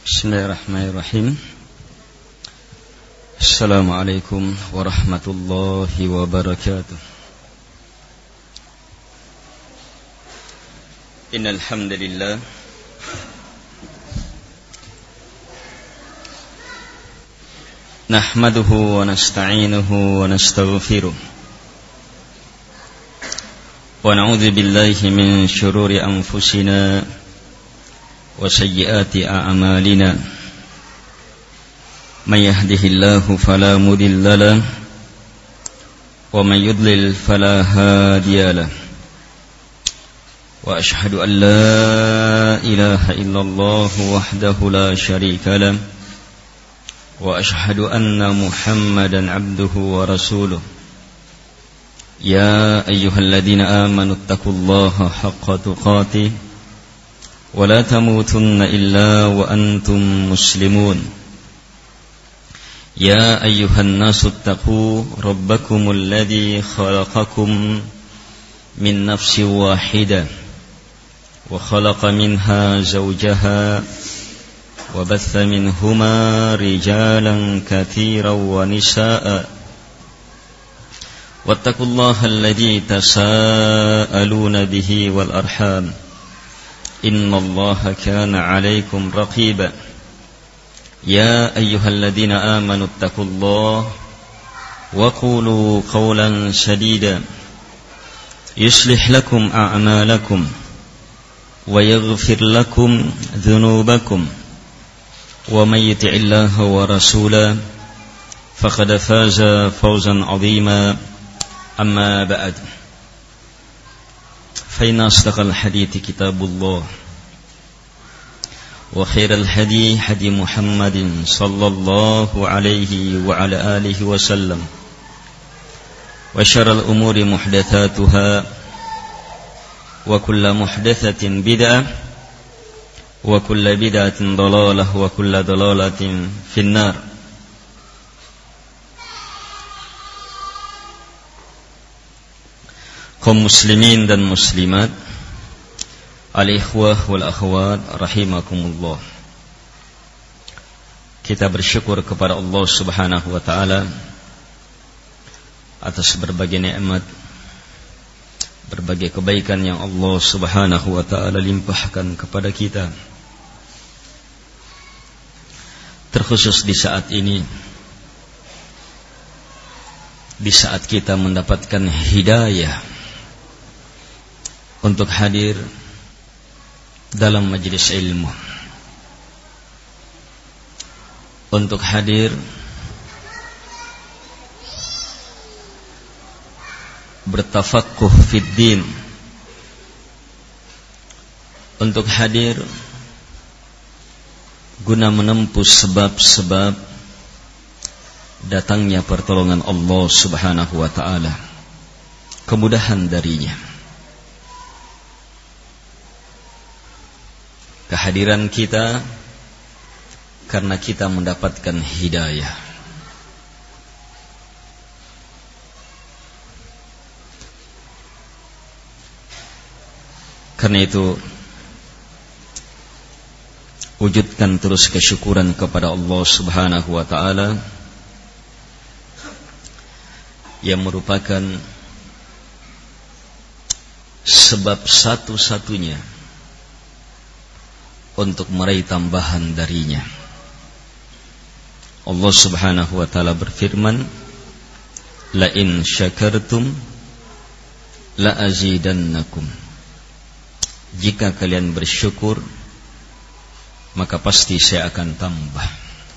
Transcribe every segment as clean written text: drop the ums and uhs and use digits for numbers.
Bismillahirrahmanirrahim. Assalamualaikum warahmatullahi wabarakatuh. Innal hamdalillah nahmaduhu wa nasta'inuhu wa nastaghfiruh wa na'udzu billahi min shururi anfusina wa sayyiati a'malina. Man yahdihillahu fala mudilla lahu wa man yudlil fala hadiya lahu. Wa ashhadu an la ilaha illallah wahdahu la syarika lahu wa ashhadu anna Muhammadan abduhu wa rasuluh. Ya ayyuhalladzina amanu taqullaha haqqa tuqatih ولا تموتن إلا وأنتم مسلمون. يا أيها الناس اتقوا ربكم الذي خلقكم من نفس واحدة وخلق منها زوجها وبث منهما رجالا كثيرا ونساء واتقوا الله الذي تساءلون به والأرحام إن الله كان عليكم رقيبا. يا أيها الذين آمنوا اتقوا الله وقولوا قولا سديدا يصلح لكم أعمالكم ويغفر لكم ذنوبكم ومن يطع الله ورسوله فقد فاز فوزا عظيما. أما بعد فإن أصدق الحديث كتاب الله وخير الهدي هدي محمد صلى الله عليه وعلى آله وسلم وشر الأمور محدثاتها وكل محدثة بدعة وكل بدعة ضلالة وكل ضلالة في النار. Kaum muslimin dan muslimat, al-ikhwah wal akhwat rahimakumullah. Kita bersyukur kepada Allah Subhanahu wa taala atas berbagai nikmat, berbagai kebaikan yang Allah Subhanahu wa taala limpahkan kepada kita. Terkhusus di saat ini, di saat kita mendapatkan hidayah untuk hadir dalam majelis ilmu, untuk hadir bertafaqquh fid din, untuk hadir guna menempuh sebab-sebab datangnya pertolongan Allah Subhanahu wa taala, kemudahan darinya. Kehadiran kita karena kita mendapatkan hidayah. Karena itu, wujudkan terus kesyukuran kepada Allah Subhanahu wa taala yang merupakan sebab satu-satunya untuk meraih tambahan darinya. Allah Subhanahu wa taala berfirman, la in syakartum la azidannakum. Jika kalian bersyukur, maka pasti saya akan tambah.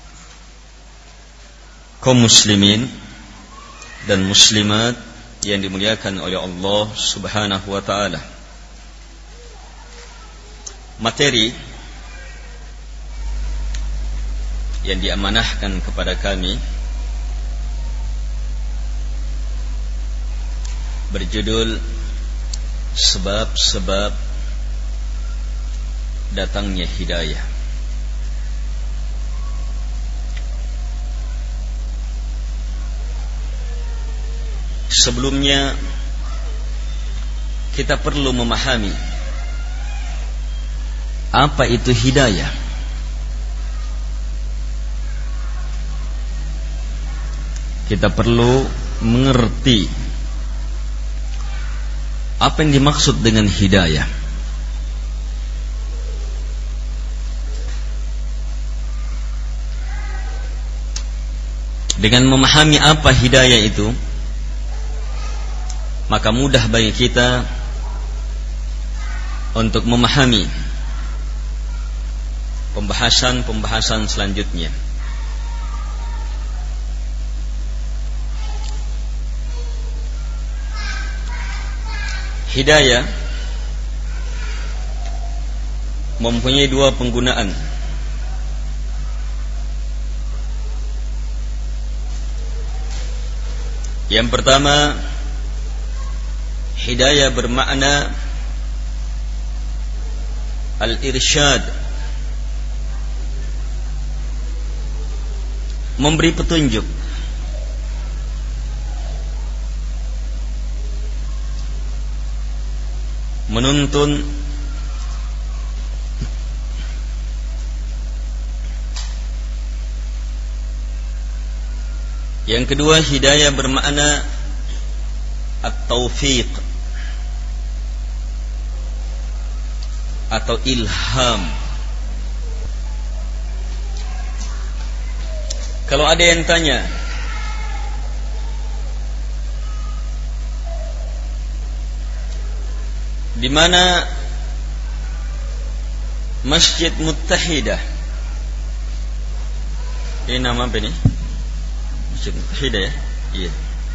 Kaum muslimin dan muslimat yang dimuliakan oleh Allah Subhanahu wa taala, materi yang diamanahkan kepada kami berjudul sebab-sebab datangnya hidayah. Sebelumnya kita perlu memahami apa itu hidayah. kita perlu mengerti apa yang dimaksud dengan hidayah. Dengan memahami apa hidayah itu, maka mudah bagi kita untuk memahami pembahasan selanjutnya. Hidayah mempunyai dua penggunaan. Yang pertama, hidayah bermakna al-irsyad, memberi petunjuk. Menuntun yang kedua, hidayah bermakna at-taufiq atau ilham. Kalau ada yang tanya, di mana Masjid Muttahidah? Ini nama apa ini? Masjid Muttahidah ya? Iya.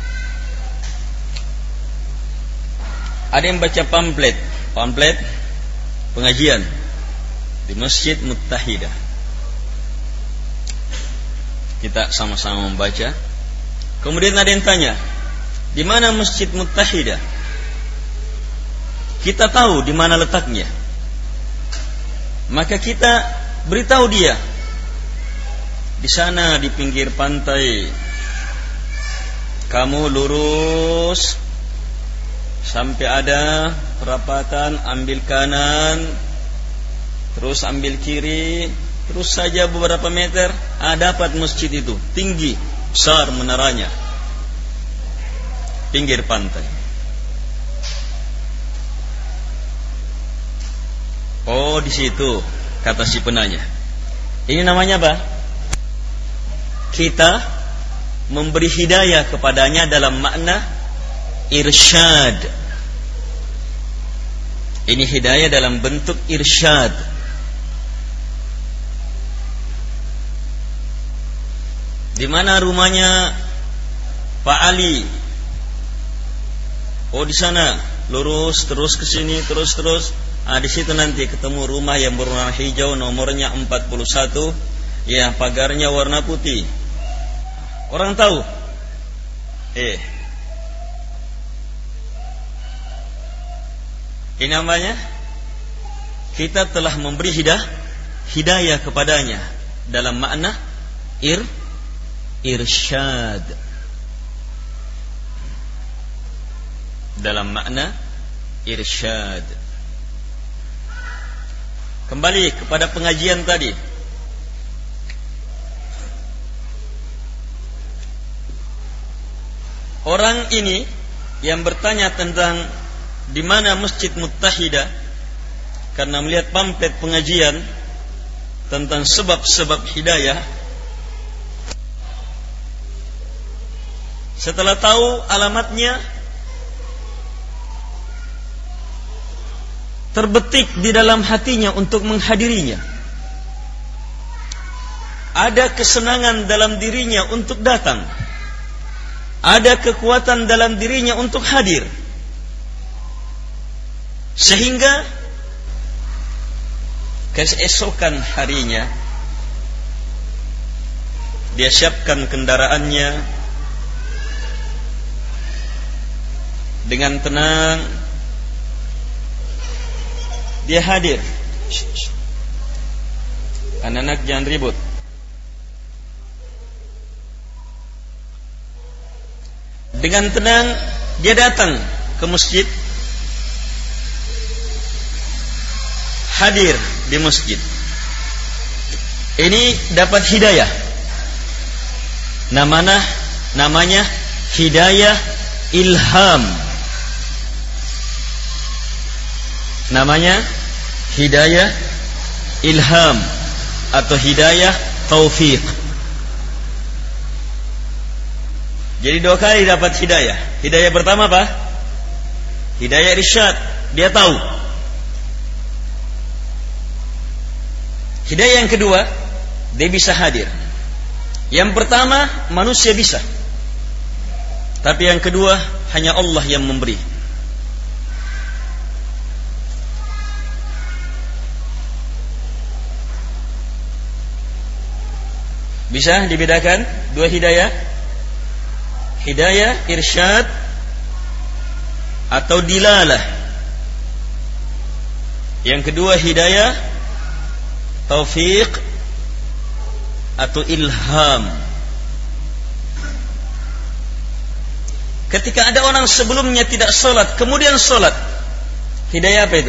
Ada yang baca pamflet pengajian di Masjid Muttahidah. Kita sama-sama membaca. Kemudian ada yang tanya, di mana Masjid Muttahidah? Kita tahu di mana letaknya, maka kita beritahu dia, di sana di pinggir pantai. Kamu lurus sampai ada perapatan, ambil kanan, terus ambil kiri, terus saja beberapa meter, dapat masjid itu, tinggi, besar menaranya, pinggir pantai. Oh, di situ, kata si penanya. Ini namanya apa? Kita memberi hidayah kepadanya dalam makna irsyad. Ini hidayah dalam bentuk irsyad. Di mana rumahnya Pak Ali? Oh, di sana. Lurus terus ke sini, terus. Di situ nanti ketemu rumah yang berwarna hijau, nomornya 41, ya, pagarnya warna putih. Orang tahu. Ini namanya kita telah memberi hidayah kepadanya dalam makna irsyad. Dalam makna irsyad. Kembali kepada pengajian tadi. Orang ini yang bertanya tentang di mana Masjid Muttahidah, karena melihat pamflet pengajian tentang sebab-sebab hidayah, setelah tahu alamatnya, terbetik di dalam hatinya untuk menghadirinya. Ada kesenangan dalam dirinya untuk datang. Ada kekuatan dalam dirinya untuk hadir. Sehingga keesokan harinya dia siapkan kendaraannya dengan tenang. Dia hadir. Anak-anak jangan ribut. Dengan tenang dia datang ke masjid, hadir di masjid. Ini dapat hidayah. Namanya namanya hidayah ilham. Namanya hidayah ilham atau hidayah taufik. Jadi 2 kali dapat hidayah. Hidayah pertama apa? Hidayah irsyad, dia tahu. Hidayah yang kedua, dia bisa hadir. Yang pertama manusia bisa, tapi yang kedua hanya Allah yang memberi. Bisa dibedakan 2 hidayah? Hidayah irsyad atau dilalah. Yang kedua hidayah taufik atau ilham. Ketika ada orang sebelumnya tidak sholat, kemudian sholat, hidayah apa itu?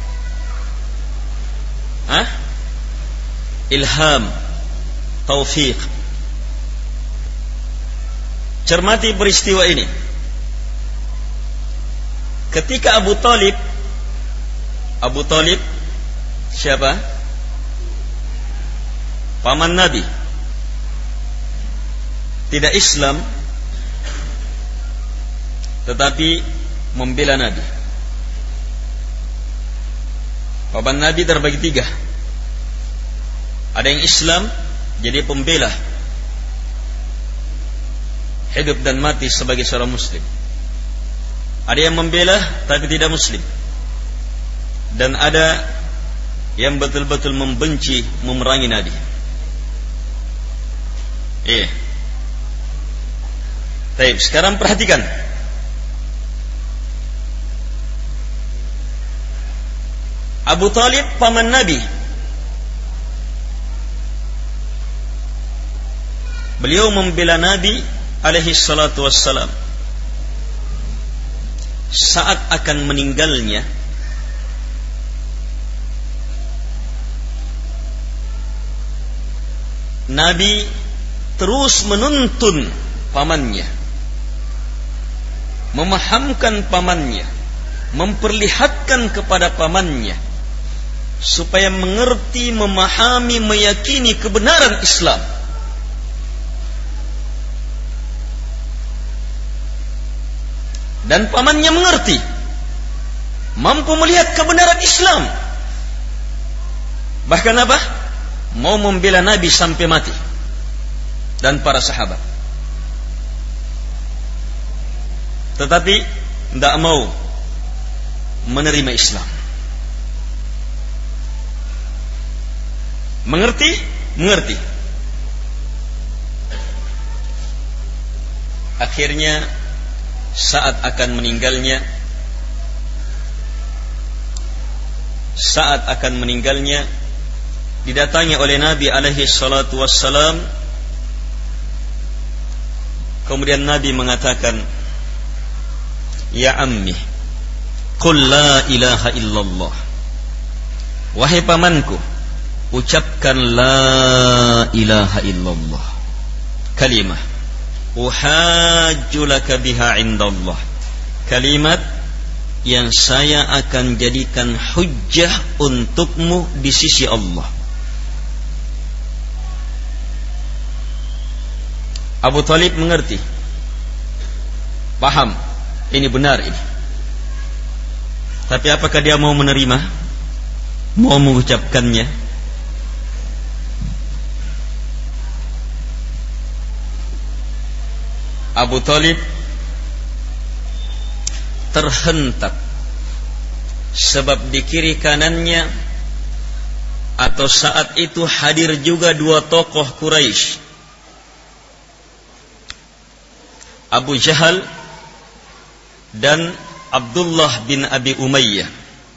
Ilham, taufik. Cermati peristiwa ini. Ketika Abu Talib siapa? Paman Nabi, tidak Islam, tetapi membela Nabi. Paman Nabi terbagi 3. Ada yang Islam, jadi pembela, hidup dan mati sebagai seorang muslim. Ada yang membela tapi tidak muslim. Dan ada yang betul-betul membenci, memerangi Nabi. Baik, sekarang perhatikan. Abu Talib paman Nabi. Beliau membela Nabi alaihi salatu wassalam. Saat akan meninggalnya, Nabi terus menuntun pamannya, memahamkan pamannya, memperlihatkan kepada pamannya supaya mengerti, memahami, meyakini kebenaran Islam. Dan pamannya mengerti, mampu melihat kebenaran Islam. Bahkan apa? Mau membela Nabi sampai mati dan para sahabat. Tetapi tidak mau menerima Islam. Mengerti? Mengerti. Akhirnya saat akan meninggalnya, didatangi oleh Nabi alaihi salatu wassalam. Kemudian Nabi mengatakan, "Ya ammi, qul la ilaha illallah." Wahai pamanku, ucapkan la ilaha illallah, kalimah uhajju laka biha indallah, kalimat yang saya akan jadikan hujjah untukmu di sisi Allah. Abu Talib mengerti, paham, ini benar ini. Tapi apakah dia mau menerima, mau mengucapkannya? Abu Talib terhentak, sebab di kiri kanannya atau saat itu hadir juga 2 tokoh Quraisy, Abu Jahal dan Abdullah bin Abi Umayyah,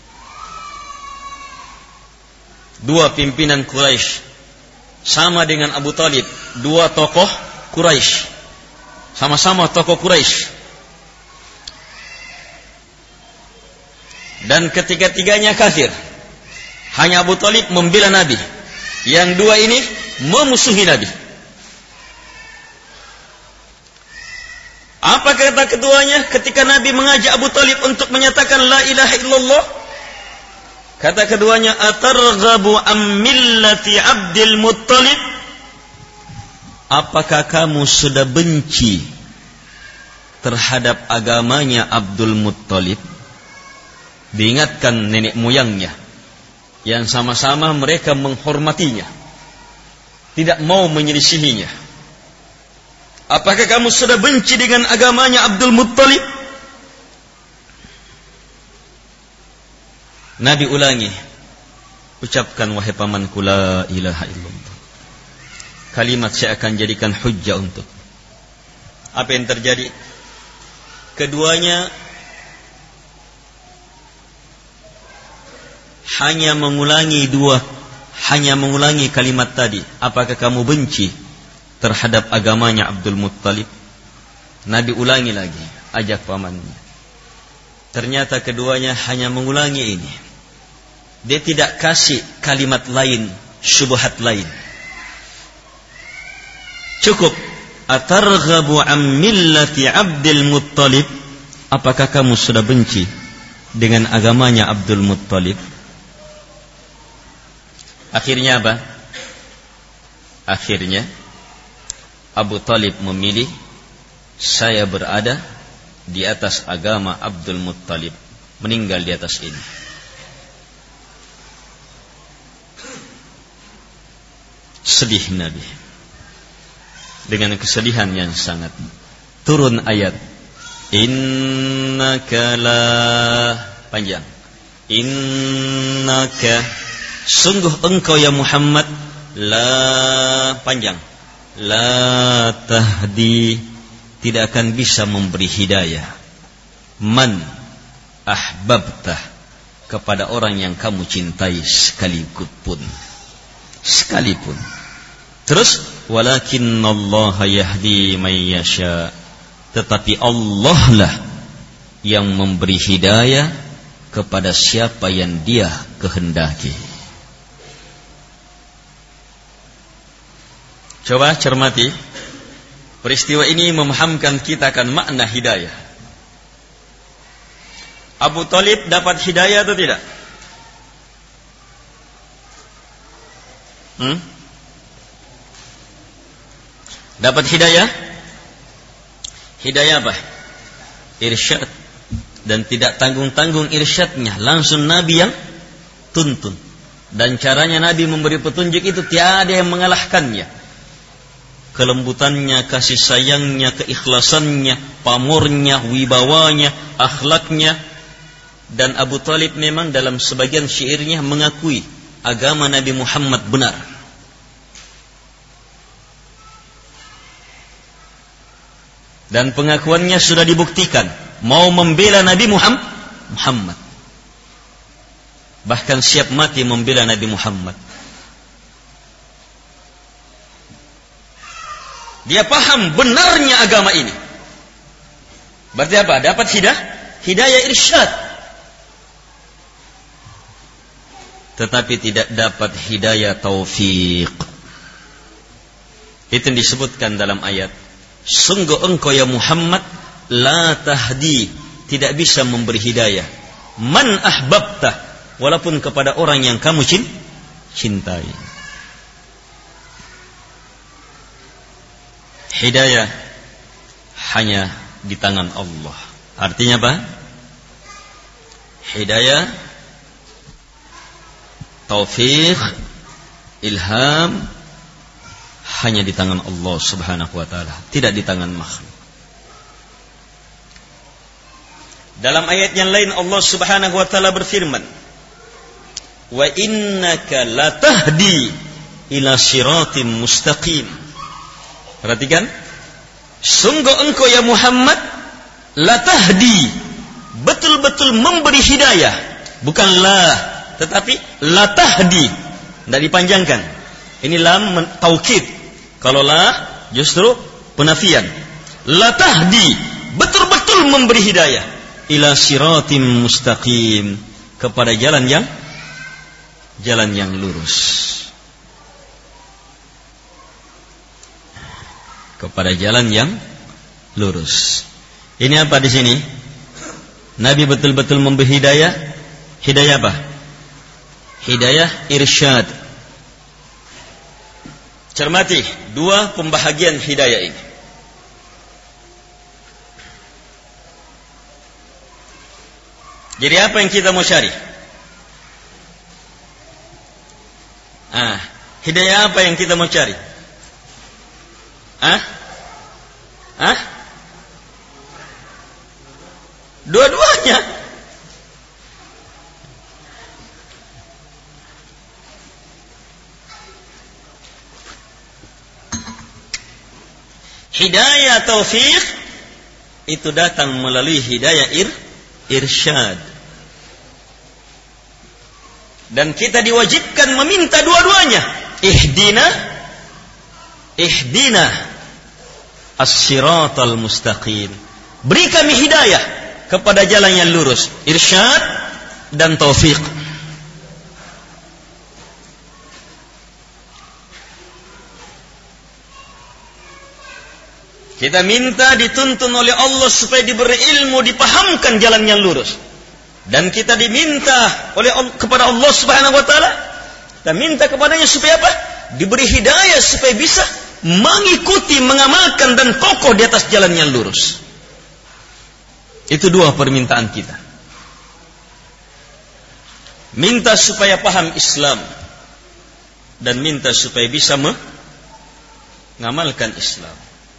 2 pimpinan Quraisy. Sama dengan Abu Talib, 2 tokoh Quraisy, sama-sama tokoh Quraisy. Dan ketiga-tiganya kafir. Hanya Abu Talib membela Nabi. Yang 2 ini memusuhi Nabi. kata keduanya ketika Nabi mengajak Abu Talib untuk menyatakan la ilaha illallah? Kata keduanya, atarghabu am millati Abdul Muttalib? Apakah kamu sudah benci terhadap agamanya Abdul Muttalib? Diingatkan nenek moyangnya yang sama-sama mereka menghormatinya, tidak mau menyelisihinya. Apakah kamu sudah benci dengan agamanya Abdul Muttalib? Nabi ulangi, ucapkan wahai pamanku la ilaha illallah. Kalimat saya akan jadikan hujjah untuk. Apa yang terjadi? Keduanya hanya mengulangi kalimat tadi. Apakah kamu benci terhadap agamanya Abdul Muttalib? Nabi ulangi lagi, ajak pamannya. Ternyata keduanya hanya mengulangi ini. Dia tidak kasih kalimat lain, syubhat lain. Cukup. Atarghabu am millati Abdul Muttalib? Apakah kamu sudah benci dengan agamanya Abdul Muttalib? Akhirnya apa? Akhirnya Abu Talib memilih, saya berada di atas agama Abdul Muttalib, meninggal di atas ini. Sedih Nabi. Dengan kesedihan yang sangat. Turun ayat, innaka la, panjang, innaka, sungguh engkau ya Muhammad, la, panjang, la tahdi, tidak akan bisa memberi hidayah, man ahbabtah, kepada orang yang kamu cintai sekalipun. Terus walakinnallaha yahdi man yasha, tetapi Allah lah yang memberi hidayah kepada siapa yang Dia kehendaki. Coba cermati. Peristiwa ini memahamkan kita akan makna hidayah. Abu Talib dapat hidayah atau tidak? Dapat hidayah? Hidayah apa? Irsyad. Dan tidak tanggung-tanggung irsyadnya, langsung Nabi yang tuntun. Dan caranya Nabi memberi petunjuk itu tiada yang mengalahkannya. Kelembutannya, kasih sayangnya, keikhlasannya, pamornya, wibawanya, akhlaknya. Dan Abu Talib memang dalam sebagian syairnya mengakui agama Nabi Muhammad benar. Dan pengakuannya sudah dibuktikan, mau membela Nabi Muhammad. Bahkan siap mati membela Nabi Muhammad. Dia paham benarnya agama ini. Berarti apa? Dapat hidayah irsyad. Tetapi tidak dapat hidayah taufik. Itu yang disebutkan dalam ayat, sungguh engkau ya Muhammad la tahdi, tidak bisa memberi hidayah, man ahbabtah, walaupun kepada orang yang kamu cintai. Hidayah hanya di tangan Allah. Artinya apa? Hidayah, taufik, ilham hanya di tangan Allah Subhanahu wa taala, tidak di tangan makhluk. Dalam ayat yang lain Allah Subhanahu wa taala berfirman, "Wa innaka latahdi ila siratim mustaqim." Perhatikan, sungguh engkau ya Muhammad latahdi, betul-betul memberi hidayah, bukan la, tetapi latahdi, tidak dipanjangkan. Ini lam taukid. Kalau la justru penafian. Latahdi, betul-betul memberi hidayah ila siratim mustaqim, kepada jalan yang lurus. Kepada jalan yang lurus. Ini apa di sini? Nabi betul-betul memberi hidayah. Hidayah apa? Hidayah irsyad. Cermati dua pembahagian hidayah ini. Jadi apa yang kita mau cari? Hidayah apa yang kita mau cari? Dua-duanya. Hidayah taufik itu datang melalui hidayah irsyad. Dan kita diwajibkan meminta dua-duanya. Ihdina as-siratal mustaqim. Beri kami hidayah kepada jalan yang lurus, irsyad dan taufik. Kita minta dituntun oleh Allah supaya diberi ilmu, dipahamkan jalan yang lurus. Dan kita diminta kepada Allah Subhanahu wa taala, kita minta kepadanya supaya apa? Diberi hidayah supaya bisa mengikuti, mengamalkan dan kokoh di atas jalan yang lurus. Itu dua permintaan kita. Minta supaya paham Islam dan minta supaya bisa mengamalkan Islam.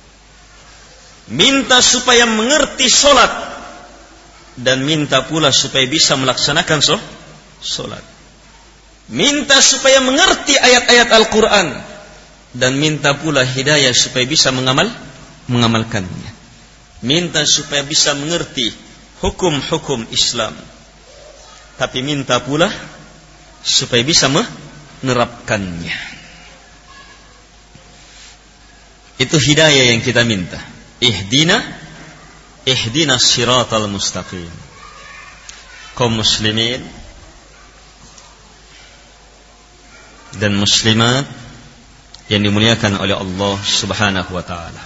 Minta supaya mengerti solat dan minta pula supaya bisa melaksanakan solat. Minta supaya mengerti ayat-ayat Al-Quran dan minta pula hidayah supaya bisa mengamalkannya. Minta supaya bisa mengerti hukum-hukum Islam, tapi minta pula supaya bisa menerapkannya. Itu hidayah yang kita minta. Ihdina siratal mustaqim. Kaum muslimin dan muslimat yang dimuliakan oleh Allah Subhanahu wa taala.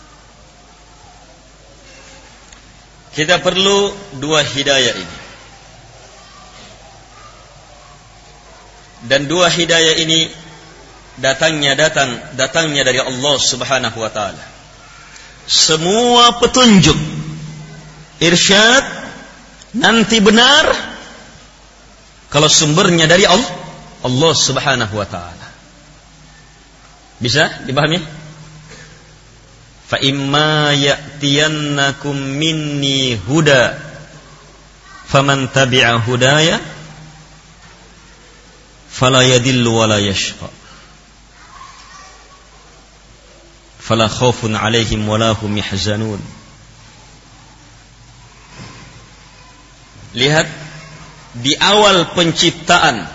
Kita perlu dua hidayah ini. Dan dua hidayah ini datangnya dari Allah Subhanahu wa taala. Semua petunjuk irsyad nanti benar kalau sumbernya dari Allah Subhanahu wa taala. Bisa dipahami? Fa imma ya'tiyannakum minni huda faman tabi'a hudaya fala yadillu wa la yashqa fala khaufun 'alaihim wa la hum yahzanun. Lihat di awal penciptaan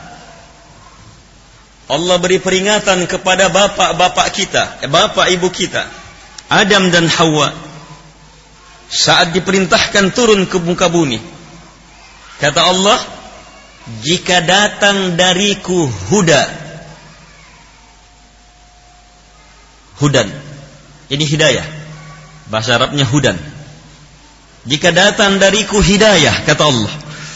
Allah beri peringatan kepada bapak-bapak kita, bapak ibu kita, Adam dan Hawa, saat diperintahkan turun ke muka bumi. Kata Allah, jika datang dariku hudan, ini hidayah, bahasa Arabnya hudan. Jika datang dariku hidayah, kata Allah,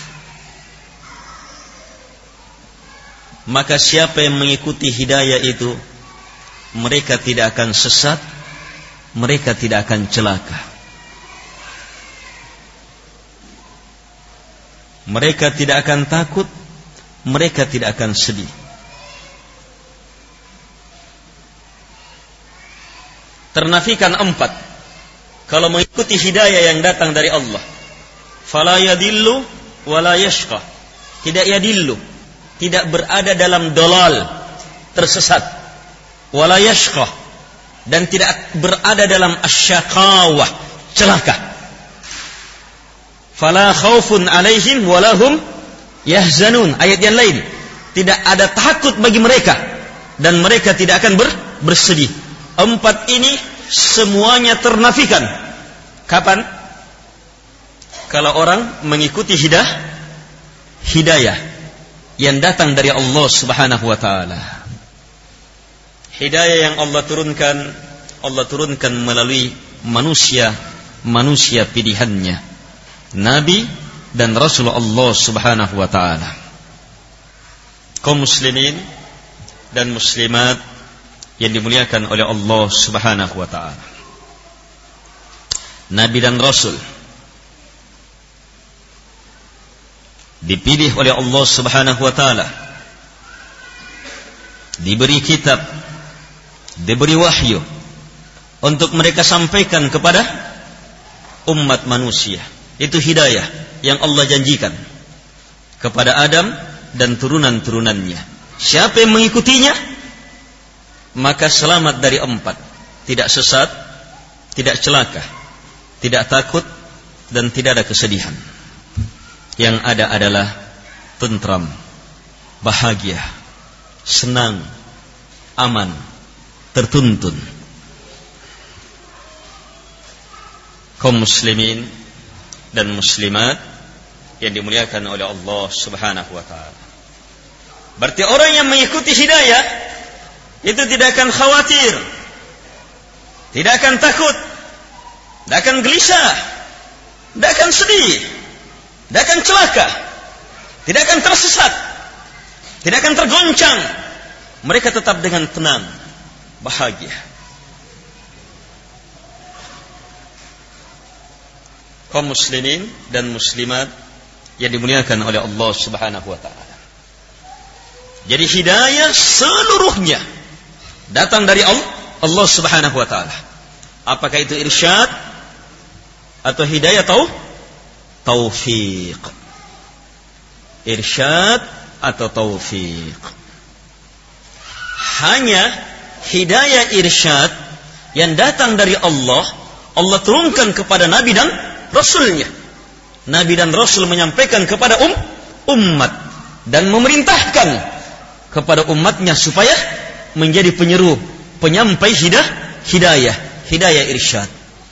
maka siapa yang mengikuti hidayah itu, mereka tidak akan sesat, mereka tidak akan celaka. Mereka tidak akan takut, mereka tidak akan sedih. Ternafikan 4 kalau mengikuti hidayah yang datang dari Allah. Fala yadillu wala yashqa. Tidak yadillu, tidak berada dalam dolal, tersesat. Wala yashqa, dan tidak berada dalam asyaqawah, celaka. Fala khaufun alaihim walahum yahzanun. Ayat yang lain, tidak ada takut bagi mereka dan mereka tidak akan bersedih. 4 ini semuanya ternafikan. Kapan? Kalau orang mengikuti hidayah yang datang dari Allah Subhanahu wa taala. Hidayah yang Allah turunkan melalui manusia manusia pilihannya, Nabi dan Rasul Allah Subhanahu wa ta'ala. Kaum muslimin dan muslimat yang dimuliakan oleh Allah Subhanahu wa ta'ala, Nabi dan Rasul dipilih oleh Allah Subhanahu wa ta'ala, diberi kitab, diberi wahyu untuk mereka sampaikan kepada umat manusia. Itu hidayah yang Allah janjikan kepada Adam dan turunan-turunannya. Siapa yang mengikutinya, maka selamat dari 4. Tidak sesat, tidak celaka, tidak takut, dan tidak ada kesedihan. Yang ada adalah tentram, bahagia, senang, aman, tertuntun. Kaum muslimin dan muslimat yang dimuliakan oleh Allah Subhanahu wa ta'ala, berarti orang yang mengikuti hidayah itu tidak akan khawatir, tidak akan takut, tidak akan gelisah, tidak akan sedih, tidak akan celaka, tidak akan tersesat, tidak akan tergoncang. Mereka tetap dengan tenang, bahagia. Kaum muslimin dan muslimat yang dimuliakan oleh Allah Subhanahu wa ta'ala, jadi hidayah seluruhnya datang dari Allah Subhanahu wa ta'ala. Apakah itu irsyad atau hidayah taufiq? Irsyad atau taufiq? Hanya hidayah irsyad yang datang dari Allah, Allah turunkan kepada Nabi dan Rasulnya. Nabi dan Rasul menyampaikan kepada umat dan memerintahkan kepada umatnya supaya menjadi penyeru, penyampai hidayah irsyad.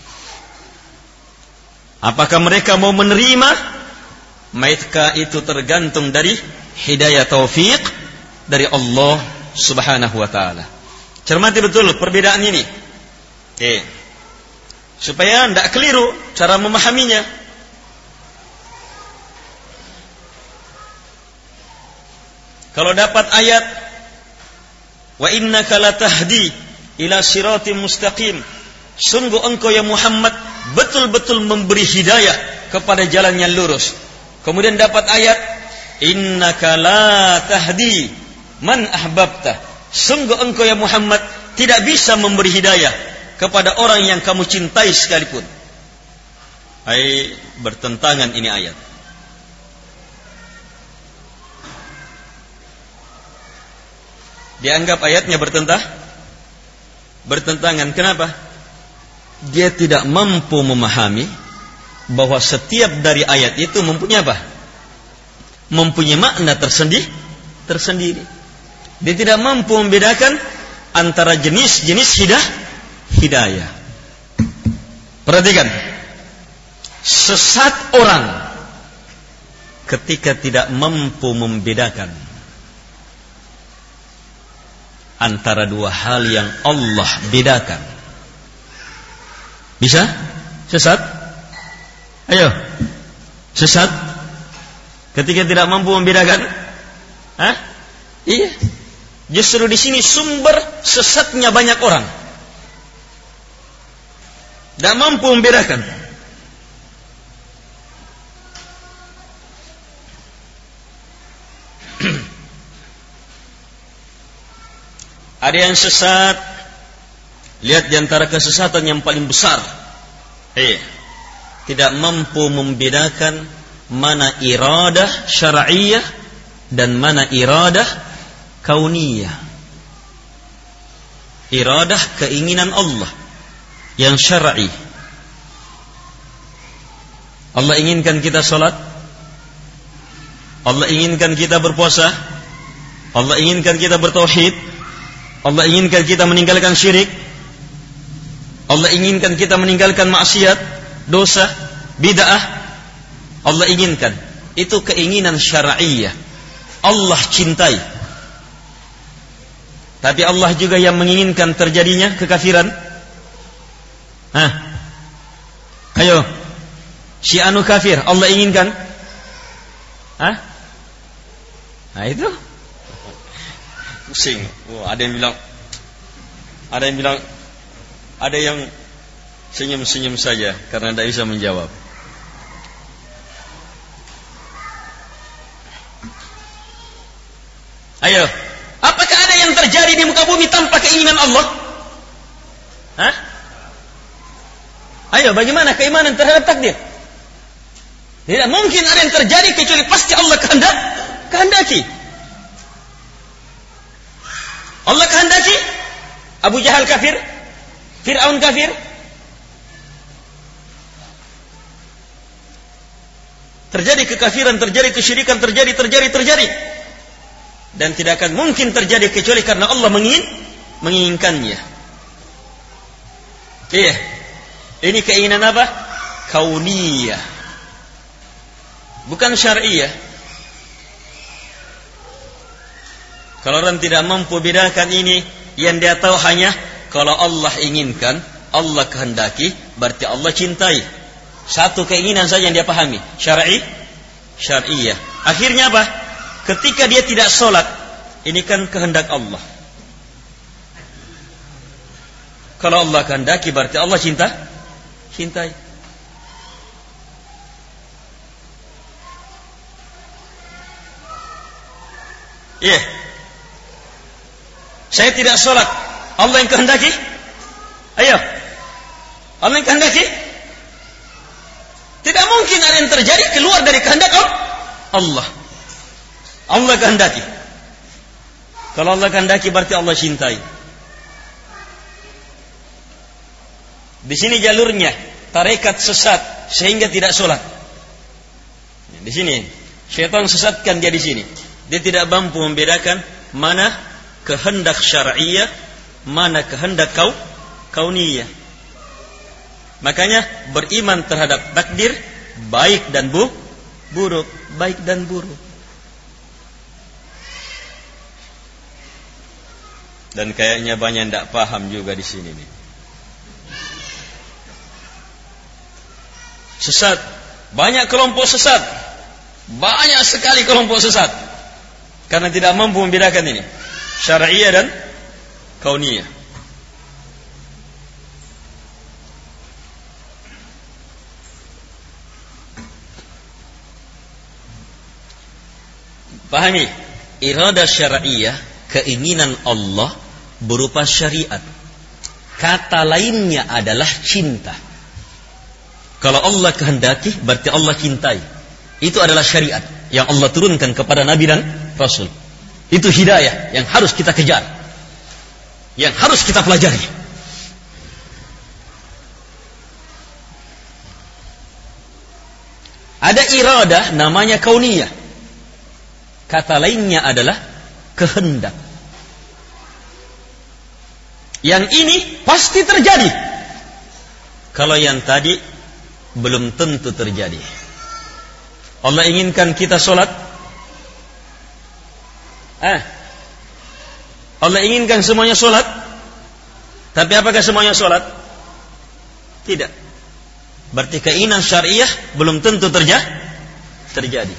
Apakah mereka mau menerima? Maka itu tergantung dari hidayah taufik dari Allah Subhanahu wa ta'ala. Cermati betul perbedaan ini, supaya tidak keliru cara memahaminya. Kalau dapat ayat wa innaka latahdi ila siratim mustaqim, sungguh engkau ya Muhammad betul-betul memberi hidayah kepada jalan yang lurus. Kemudian dapat ayat innaka la tahdi man ahbabta, sungguh engkau ya Muhammad tidak bisa memberi hidayah kepada orang yang kamu cintai sekalipun. Bertentangan ini ayat. Dianggap ayatnya bertentangan. Kenapa? Dia tidak mampu memahami bahwa setiap dari ayat itu mempunyai apa? Mempunyai makna tersendiri. Dia tidak mampu membedakan antara jenis-jenis hidayah. Perhatikan, sesat orang ketika tidak mampu membedakan antara dua hal yang Allah bedakan. Bisa? Sesat? Ayo. Sesat ketika tidak mampu membedakan? Iya. Justru di sini sumber sesatnya banyak orang. Tidak mampu membedakan. Ada yang sesat, lihat di antara kesesatan yang paling besar, tidak mampu membedakan mana iradah syar'iyah dan mana iradah kauniyah. Iradah keinginan Allah yang syar'i. Allah inginkan kita salat, Allah inginkan kita berpuasa, Allah inginkan kita bertauhid, Allah inginkan kita meninggalkan syirik, Allah inginkan kita meninggalkan maksiat, dosa, bid'ah. Allah inginkan. Itu keinginan syar'iyah. Allah cintai. Tapi Allah juga yang menginginkan terjadinya kekafiran. Ayo, si anu kafir, Allah inginkan? Hah? Nah itu pusing. Ada yang senyum-senyum saja karena tidak bisa menjawab. Ayo, apakah ada yang terjadi di muka bumi tanpa keinginan Allah? Hah? Ayo, bagaimana keimanan terhadap takdir? Tidak mungkin ada yang terjadi kecuali pasti Allah kehendaki. Allah kehendaki Abu Jahal kafir, Fir'aun kafir. Terjadi kekafiran, terjadi kesyirikan, terjadi. Dan tidak akan mungkin terjadi kecuali karena Allah menginginkannya. Iya. Ini keinginan apa? Kauniyah. Bukan syar'iyah. Kalau orang tidak mampu bedakan ini, yang dia tahu hanya kalau Allah inginkan, Allah kehendaki, berarti Allah cintai. Satu keinginan saja yang dia pahami, syar'iyah. Akhirnya apa? Ketika dia tidak sholat, ini kan kehendak Allah. Kalau Allah kehendaki, berarti Allah cintai. Iya. Saya tidak sholat, Allah yang kehendaki. Ayo, Allah yang kehendaki. Tidak mungkin ada yang terjadi keluar dari kehendak Allah. Allah kehendaki. Kalau Allah kehendaki berarti Allah cintai. Di sini jalurnya tarekat sesat sehingga tidak sholat. Di sini syaitan sesatkan dia di sini. Dia tidak mampu membedakan mana kehendak syar'iyah, mana kehendak kauniyah. Makanya beriman terhadap takdir baik dan buruk, baik dan buruk. Dan kayaknya banyak yang tidak paham juga di sini nih. Sesat, banyak kelompok sesat, banyak sekali kelompok sesat, karena tidak mampu membedakan ini syar'iyah dan kauniyah. Pahami, iradah syar'iyah, keinginan Allah berupa syariat. Kata lainnya adalah cinta. Kalau Allah kehendaki, berarti Allah cintai. Itu adalah syariat yang Allah turunkan kepada Nabi dan Rasul. Itu hidayah yang harus kita kejar, yang harus kita pelajari. Ada iradah namanya kauniyah. Kata lainnya adalah kehendak. Yang ini pasti terjadi. Kalau yang tadi belum tentu terjadi. Allah inginkan kita sholat. Allah inginkan semuanya sholat. Tapi apakah semuanya sholat? Tidak. Berarti keinginan syariah belum tentu terjadi.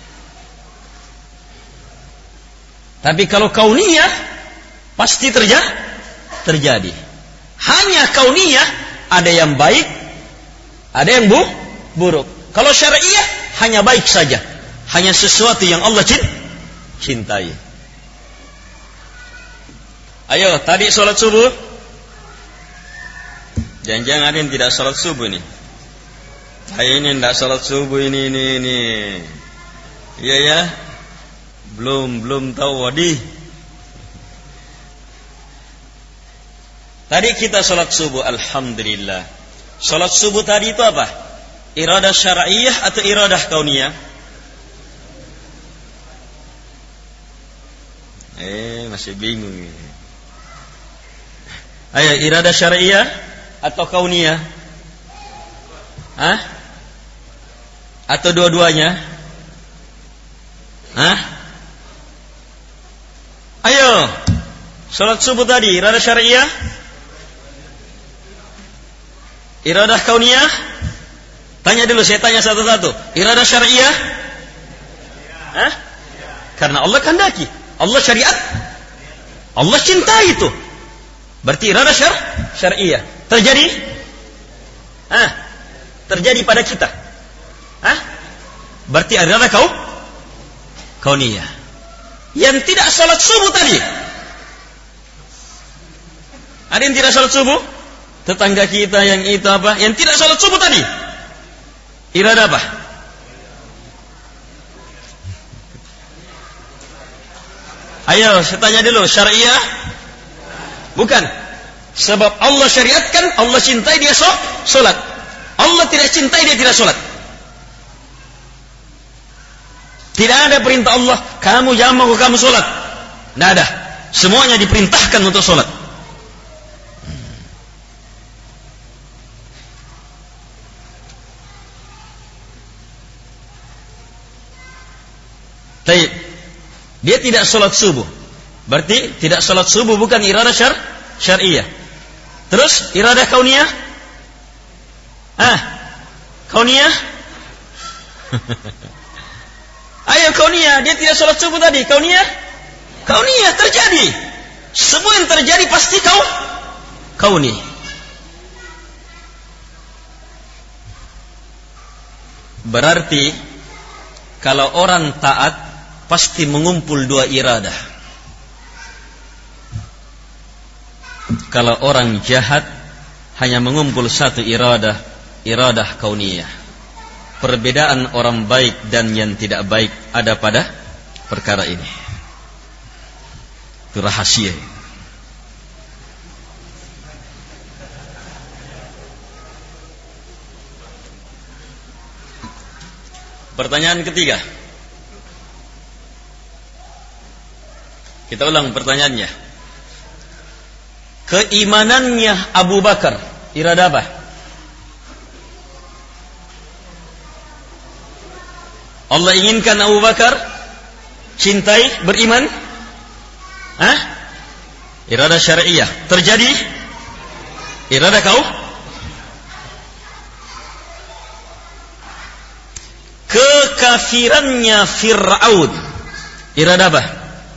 Tapi kalau kauniyah pasti terjadi. Hanya kauniyah ada yang baik, ada yang buruk. Kalau syariah hanya baik saja, hanya sesuatu yang Allah cintai. Ayo, tadi sholat subuh. Jangan-jangan ada yang tidak sholat subuh nih. Ayo, ini tidak sholat subuh ini. Iya ya. Belum tahu wadih. Tadi kita sholat subuh, alhamdulillah. Sholat subuh tadi itu apa? Iradah syar'iyah atau iradah kauniyah? Masih bingung ini. Ayo, iradah syar'iyah atau kauniyah? Atau dua-duanya? Ayo, sholat subuh tadi iradah syar'iyah, iradah kauniyah, Tanya dulu, saya tanya satu-satu. Iradah syariah? Hah? Karena Allah kehendaki, Allah syariat, Allah cintai itu. Berarti iradah syariah. Terjadi? Terjadi pada kita. Berarti iradah kauniyah. Yang tidak salat subuh tadi. Ada yang tidak salat subuh? Tetangga kita yang itu apa? Yang tidak salat subuh tadi. Iradah apa? Ayo, saya tanya dulu, syariah? Bukan. Sebab Allah syariatkan, Allah cintai, dia solat. Allah tidak cintai, dia tidak solat. Tidak ada perintah Allah, kamu jangan mau kamu solat. Tidak ada. Semuanya diperintahkan untuk solat. Baik. Dia tidak sholat subuh. Berarti tidak sholat subuh bukan iradah syariah. Terus iradah kauniyah? Kauniyah? Ayo kauniyah, dia tidak sholat subuh tadi. Kauniyah? Kauniyah terjadi. Semua yang terjadi pasti kauni. Berarti kalau orang taat pasti mengumpul dua iradah. Kalau orang jahat hanya mengumpul satu iradah, iradah kauniyah. Perbedaan orang baik dan yang tidak baik ada pada perkara ini. Itu rahasia. Pertanyaan ketiga. Kita ulang pertanyaannya. Keimanannya Abu Bakar, iradah apa? Allah inginkan Abu Bakar cintai, beriman? Iradah syariah. Terjadi? Iradah Kekafirannya Fir'aun, iradah apa?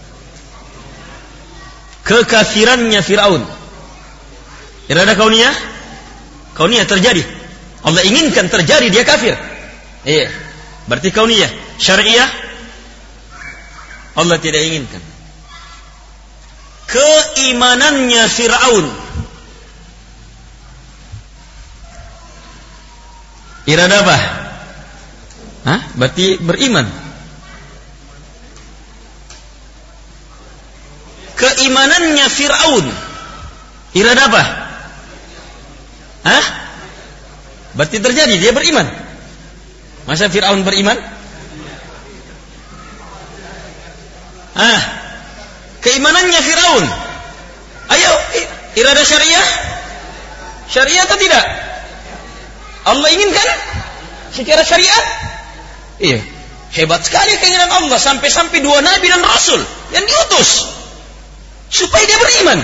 Kekafirannya Fir'aun, iradah kauniyah? Kauniyah terjadi. Allah inginkan terjadi, dia kafir. Iya. Berarti kauniyah. Syariah? Allah tidak inginkan. Keimanannya Fir'aun, iradah apa? Berarti beriman. Keimanannya Fir'aun, iradah apa? Berarti terjadi, dia beriman. Masa Fir'aun beriman? Keimanannya Fir'aun. Ayo, iradah syariah? Syariah atau tidak? Allah inginkan secara syariat? Iya. Hebat sekali keinginan Allah, sampai-sampai 2 nabi dan rasul yang diutus supaya dia beriman.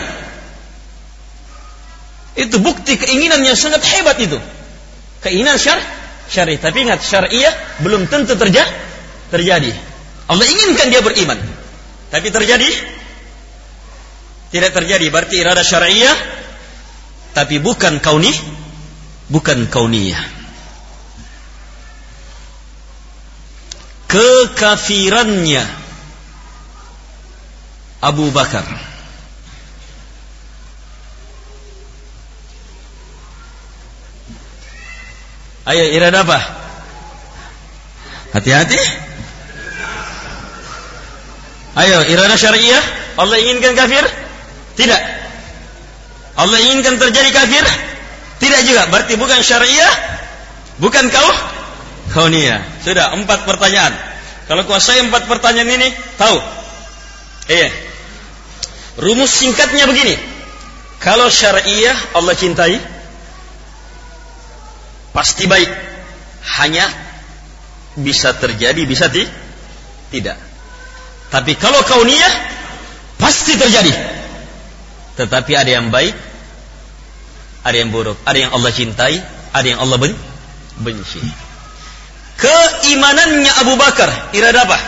Itu bukti keinginan yang sangat hebat itu. Keinginan syariah. Tapi ingat, syariah belum tentu terjadi. Allah inginkan dia beriman, tapi terjadi? Tidak terjadi. Berarti iradah syariah, tapi bukan kauniyah. Kekafirannya Abu Bakar, ayo iradah apa? Hati-hati. Ayo, iradah syariah. Allah inginkan kafir? Tidak. Allah inginkan terjadi kafir? Tidak juga. Berarti bukan syariah, bukan kauniyah. Sudah 4 pertanyaan. Kalau kuasai 4 pertanyaan ini, tahu? Iya. Rumus singkatnya begini. Kalau syariah Allah cintai, pasti baik. Hanya bisa terjadi, bisa tidak. Tapi kalau kauniyah, pasti terjadi. Tetapi ada yang baik, ada yang buruk. Ada yang Allah cintai, ada yang Allah benci. Keimanannya Abu Bakar iradah apa?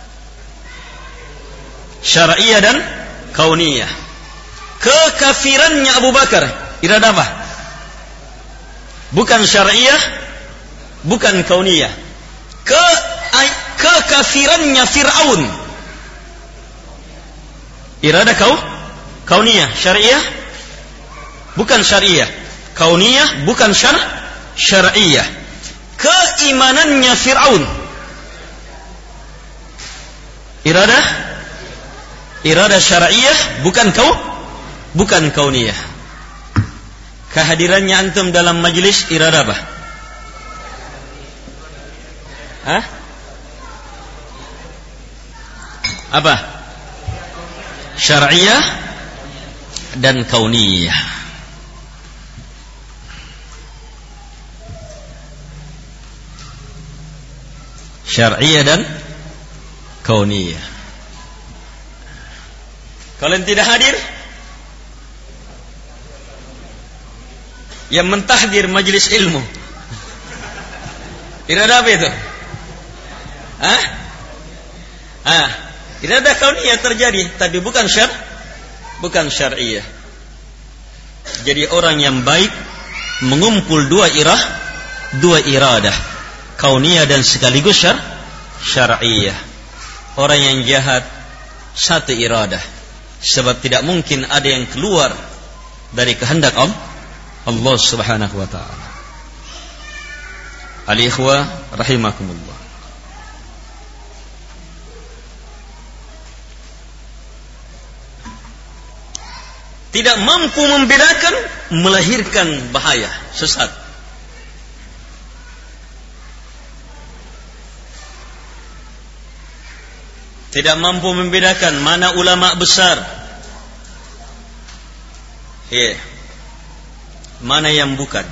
Syar'iyah dan kauniyah. Kekafirannya Abu Bakar iradah apa? Bukan syar'iyah, bukan kauniyah. Kekafirannya Fir'aun iradah kauniyah. Syar'iyah, bukan syar'iyah. Kauniyah, bukan syar'iyah. Keimanannya Fir'aun iradah syar'iyah, bukan kauniyah. Kehadirannya antum dalam majlis iradah apa? Hah? Apa? Syar'iyah dan kauniyah. Syar'iyah dan kauniyah. Kalau yang tidak hadir, yang mentahdir majlis ilmu, iradah apa itu? Iradah kauniyah terjadi, tapi bukan syar'iyah. Jadi orang yang baik mengumpul dua iradah, kauniyah dan sekaligus syar'iyah. Orang yang jahat satu iradah, sebab tidak mungkin ada yang keluar dari kehendak Allah Subhanahu wa ta'ala. Al-ikhwah rahimakumullah. Tidak mampu membedakan melahirkan bahaya, sesat. Tidak mampu membedakan mana ulama besar, mana yang bukan.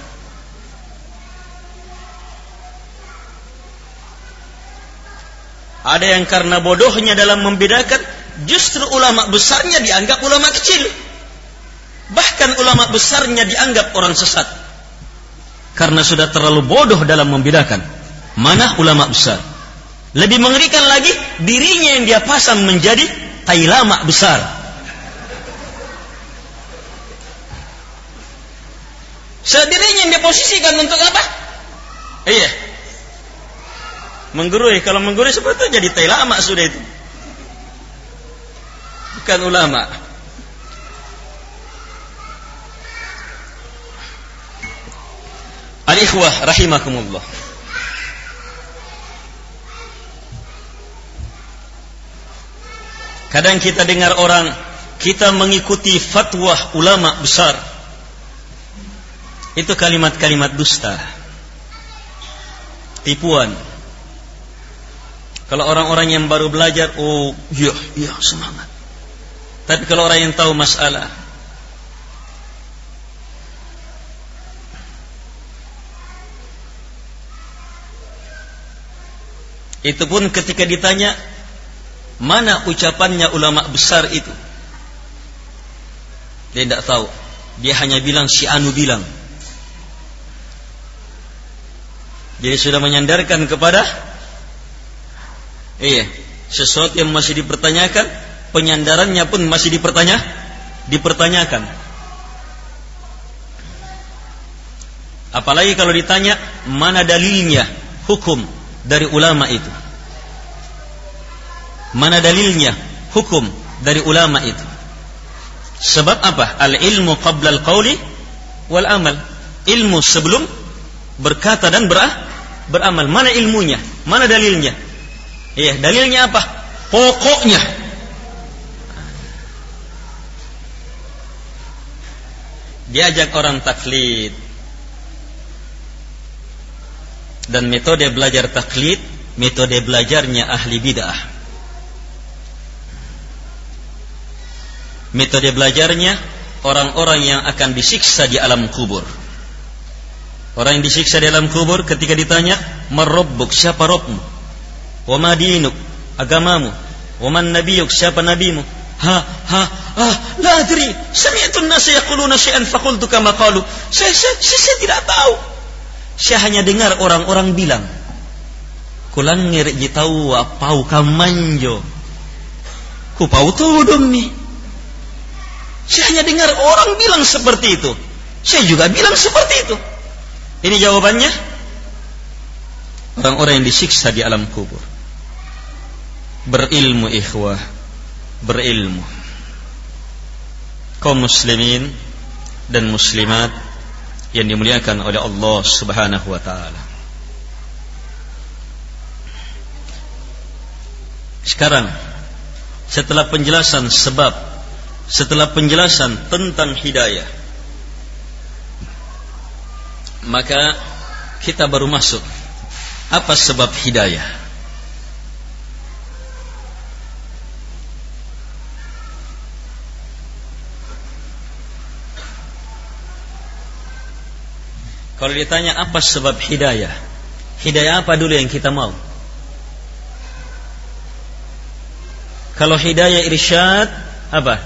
Ada yang karena bodohnya dalam membedakan, justru ulama besarnya dianggap ulama kecil. Bahkan ulama besarnya dianggap orang sesat, karena sudah terlalu bodoh dalam membedakan mana ulama besar. Lebih mengerikan lagi, dirinya yang dia pasang menjadi tai lama besar. Dirinya yang dia posisikan untuk apa? Menggurui. Kalau menggurui seperti itu jadi tai lama sudah itu, bukan ulama. Al-ikhwah rahimakumullah. Kadang kita dengar orang, kita mengikuti fatwa ulama besar. Itu kalimat-kalimat dusta, tipuan. Kalau orang-orang yang baru belajar, oh iya semangat. Tapi kalau orang yang tahu masalah, itu pun ketika ditanya mana ucapannya ulama besar itu, dia tidak tahu. Dia hanya bilang si anu bilang. Jadi sudah menyandarkan kepada sesuatu yang masih dipertanyakan, penyandarannya pun masih dipertanyakan. Apalagi kalau ditanya mana dalilnya hukum dari ulama itu. Mana dalilnya hukum dari ulama itu? Sebab apa? Al-ilmu qabla al-qawli wal amal. Ilmu sebelum berkata dan beramal. Mana ilmunya? Mana dalilnya? Dalilnya apa? Pokoknya. Diajak orang taklid. Dan metode belajar taklid, metode belajarnya ahli bid'ah. Metode belajarnya orang-orang yang akan disiksa di alam kubur. Orang yang disiksa di alam kubur ketika ditanya, "Man rabbuk?" Siapa Rabbmu? "Wa ma dinuk?" Agamamu. "Wa man nabiyyuk?" Siapa nabimu? La adri. Sami'tu an-nas yaquluna syai'an faqultu kama qalu. Saya tidak tahu. Saya hanya dengar orang-orang bilang, kulang ngerek tahu apau kamanjo, ku pau tudum nih. Saya hanya dengar orang bilang seperti itu. Saya juga bilang seperti itu. Ini jawabannya. Orang-orang yang disiksa di alam kubur. Berilmu ikhwah, berilmu. Kaum muslimin dan muslimat yang dimuliakan oleh Allah Subhanahu wa taala. Sekarang setelah penjelasan sebab, setelah penjelasan tentang hidayah, maka kita baru masuk apa sebab hidayah. Kalau ditanya apa sebab hidayah, hidayah apa dulu yang kita mau? Kalau hidayah irsyad, apa?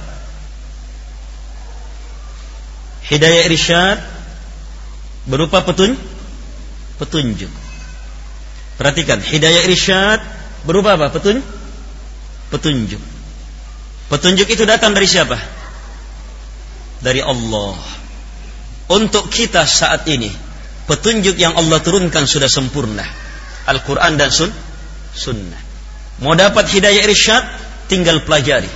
Hidayah irsyad berupa petunjuk. Perhatikan, hidayah irsyad berupa apa? Petunjuk. Petunjuk itu datang dari siapa? Dari Allah. Untuk kita saat ini, petunjuk yang Allah turunkan sudah sempurna. Al-Quran dan Sunnah. Mau dapat hidayah irsyad, tinggal pelajari.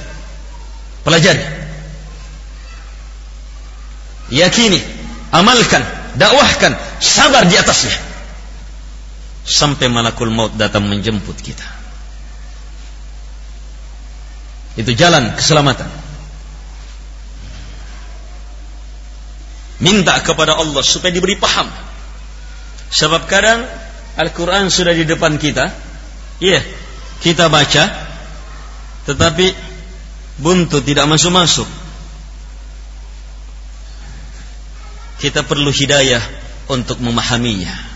Yakini, amalkan, dakwahkan, sabar di atasnya. Sampai malakul maut datang menjemput kita. Itu jalan keselamatan. Minta kepada Allah supaya diberi paham. Sebab kadang Al-Quran sudah di depan kita, kita baca, tetapi buntu tidak masuk-masuk. Kita perlu hidayah untuk memahaminya.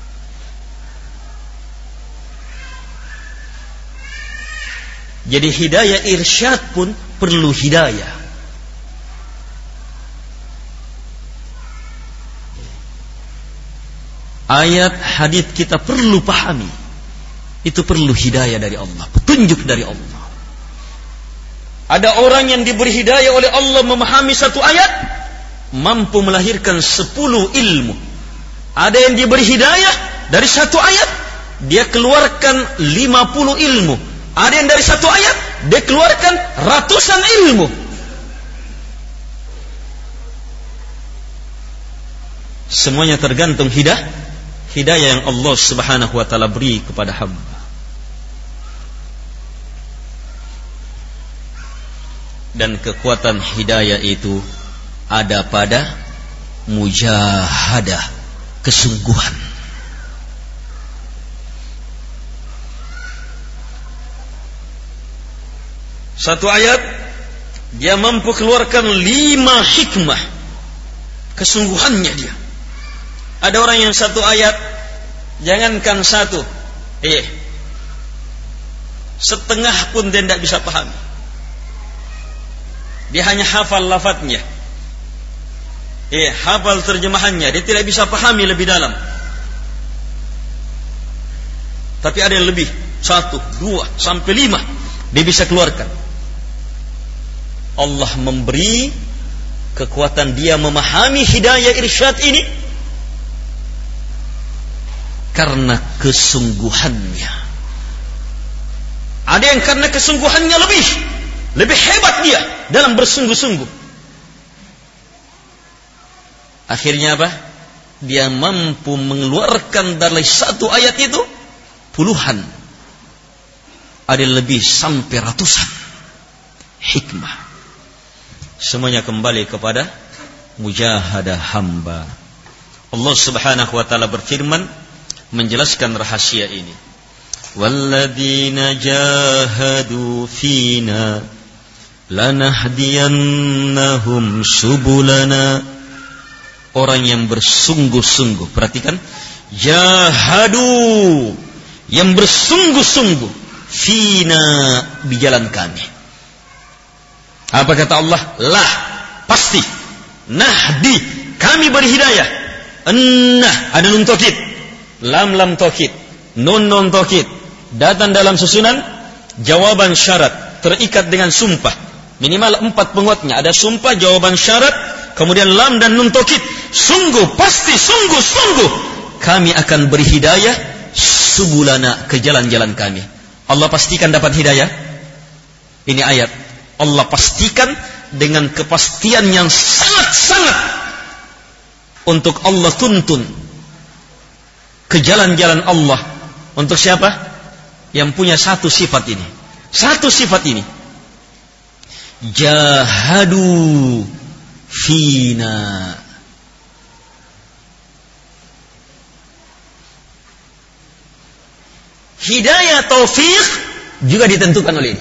Jadi hidayah irsyad pun perlu hidayah. Ayat hadits kita perlu pahami. Itu perlu hidayah dari Allah, petunjuk dari Allah. Ada orang yang diberi hidayah oleh Allah memahami satu ayat, mampu melahirkan 10 ilmu. Ada yang diberi hidayah dari satu ayat, dia keluarkan 50 ilmu. Ada yang dari satu ayat, dia keluarkan ratusan ilmu. Semuanya tergantung hidayah yang Allah Subhanahu wa ta'ala beri kepada hamba. Dan kekuatan hidayah itu ada pada mujahadah, kesungguhan. Satu ayat dia mampu keluarkan 5 hikmah, kesungguhannya dia. Ada orang yang satu ayat, jangankan satu, setengah pun dia tidak bisa paham. Dia hanya hafal lafadznya, hafal terjemahannya, dia tidak bisa pahami lebih dalam. Tapi ada yang lebih, 1, 2, sampai 5 dia bisa keluarkan. Allah memberi kekuatan dia memahami hidayah irsyad ini karena kesungguhannya. Ada yang karena kesungguhannya lebih hebat dia dalam bersungguh-sungguh. Akhirnya apa? Dia mampu mengeluarkan dari satu ayat itu puluhan, ada lebih sampai ratusan hikmah. Semuanya kembali kepada mujahadah hamba. Allah Subhanahu wa ta'ala berfirman menjelaskan rahasia ini. Walladzina jahadu fina lanahdiyannahum subulana. Orang yang bersungguh-sungguh, perhatikan, jahadu, yang bersungguh-sungguh, fina, di jalan kami. Apa kata Allah? Lah, pasti, nahdi, kami beri hidayah. Ada nun taukid, lam taukid, nun taukid, datang dalam susunan jawaban syarat, terikat dengan sumpah. Minimal 4 penguatnya. Ada sumpah, jawaban syarat, kemudian lam dan nun taukid. Sungguh, pasti, sungguh kami akan beri hidayah subulana, ke jalan-jalan kami. Allah pastikan dapat hidayah. Ini ayat. Allah pastikan dengan kepastian yang sangat-sangat untuk Allah tuntun ke jalan-jalan Allah. Untuk siapa? Yang punya satu sifat ini. Satu sifat ini. Jahadu fina. Hidayah taufik juga ditentukan oleh ini.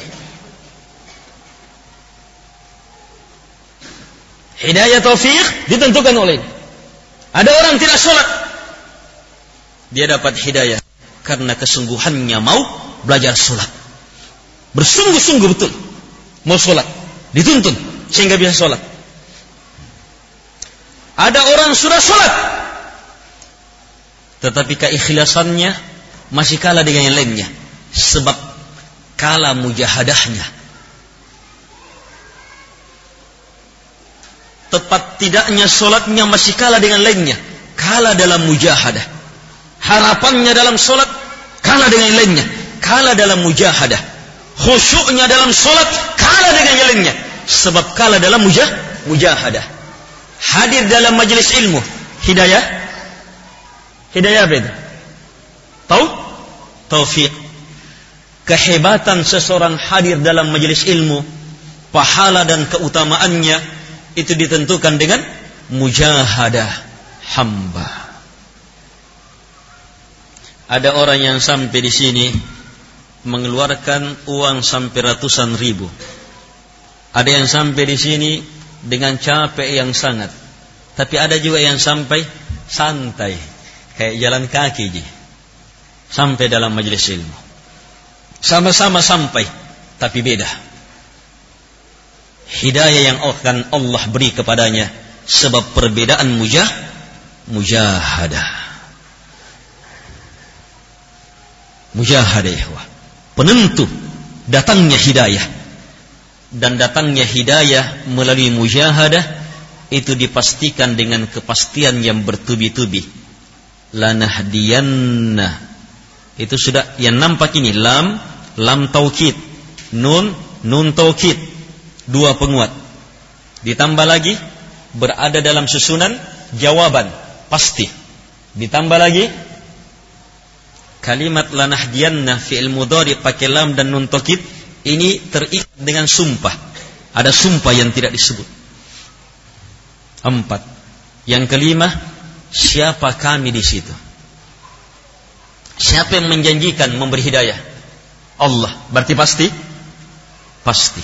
Hidayah taufik ditentukan oleh ini. Ada orang tidak sholat, dia dapat hidayah karena kesungguhannya mau belajar sholat. Bersungguh-sungguh betul mau sholat, dituntun sehingga bisa sholat. Ada orang sudah sholat, tetapi keikhlasannya masih kalah dengan yang lainnya, sebab kalah mujahadahnya. Tepat tidaknya sholatnya masih kalah dengan lainnya, kalah dalam mujahadah. Harapannya dalam sholat kalah dengan yang lainnya, kalah dalam mujahadah. Khusyuknya dalam sholat kalah dengan yang lainnya, sebab kalah dalam mujahadah. Hadir dalam majelis ilmu, hidayah apa itu? Tahu? Taufik. Kehebatan seseorang hadir dalam majelis ilmu, pahala dan keutamaannya itu ditentukan dengan mujahadah hamba. Ada orang yang sampai di sini mengeluarkan uang sampai ratusan ribu. Ada yang sampai di sini dengan capek yang sangat. Tapi ada juga yang sampai santai, kayak jalan kaki je. Sampai dalam majelis ilmu. Sama-sama sampai, tapi beda. Hidayah yang akan Allah beri kepadanya sebab perbedaan mujahadah. Mujahadah ikhwah, penentu datangnya hidayah. Dan datangnya hidayah melalui mujahadah itu dipastikan dengan kepastian yang bertubi-tubi. Lanahdiyanna, itu sudah yang nampak ini, lam taukid, nun taukid, 2 penguat. Ditambah lagi berada dalam susunan jawaban pasti. Ditambah lagi kalimat lanahdiyanna fi'il mudhari pakai lam dan nun taukid, ini terikat dengan sumpah. Ada sumpah yang tidak disebut. 4. Yang kelima, siapa kami di situ? Siapa yang menjanjikan memberi hidayah? Allah. Berarti pasti? Pasti.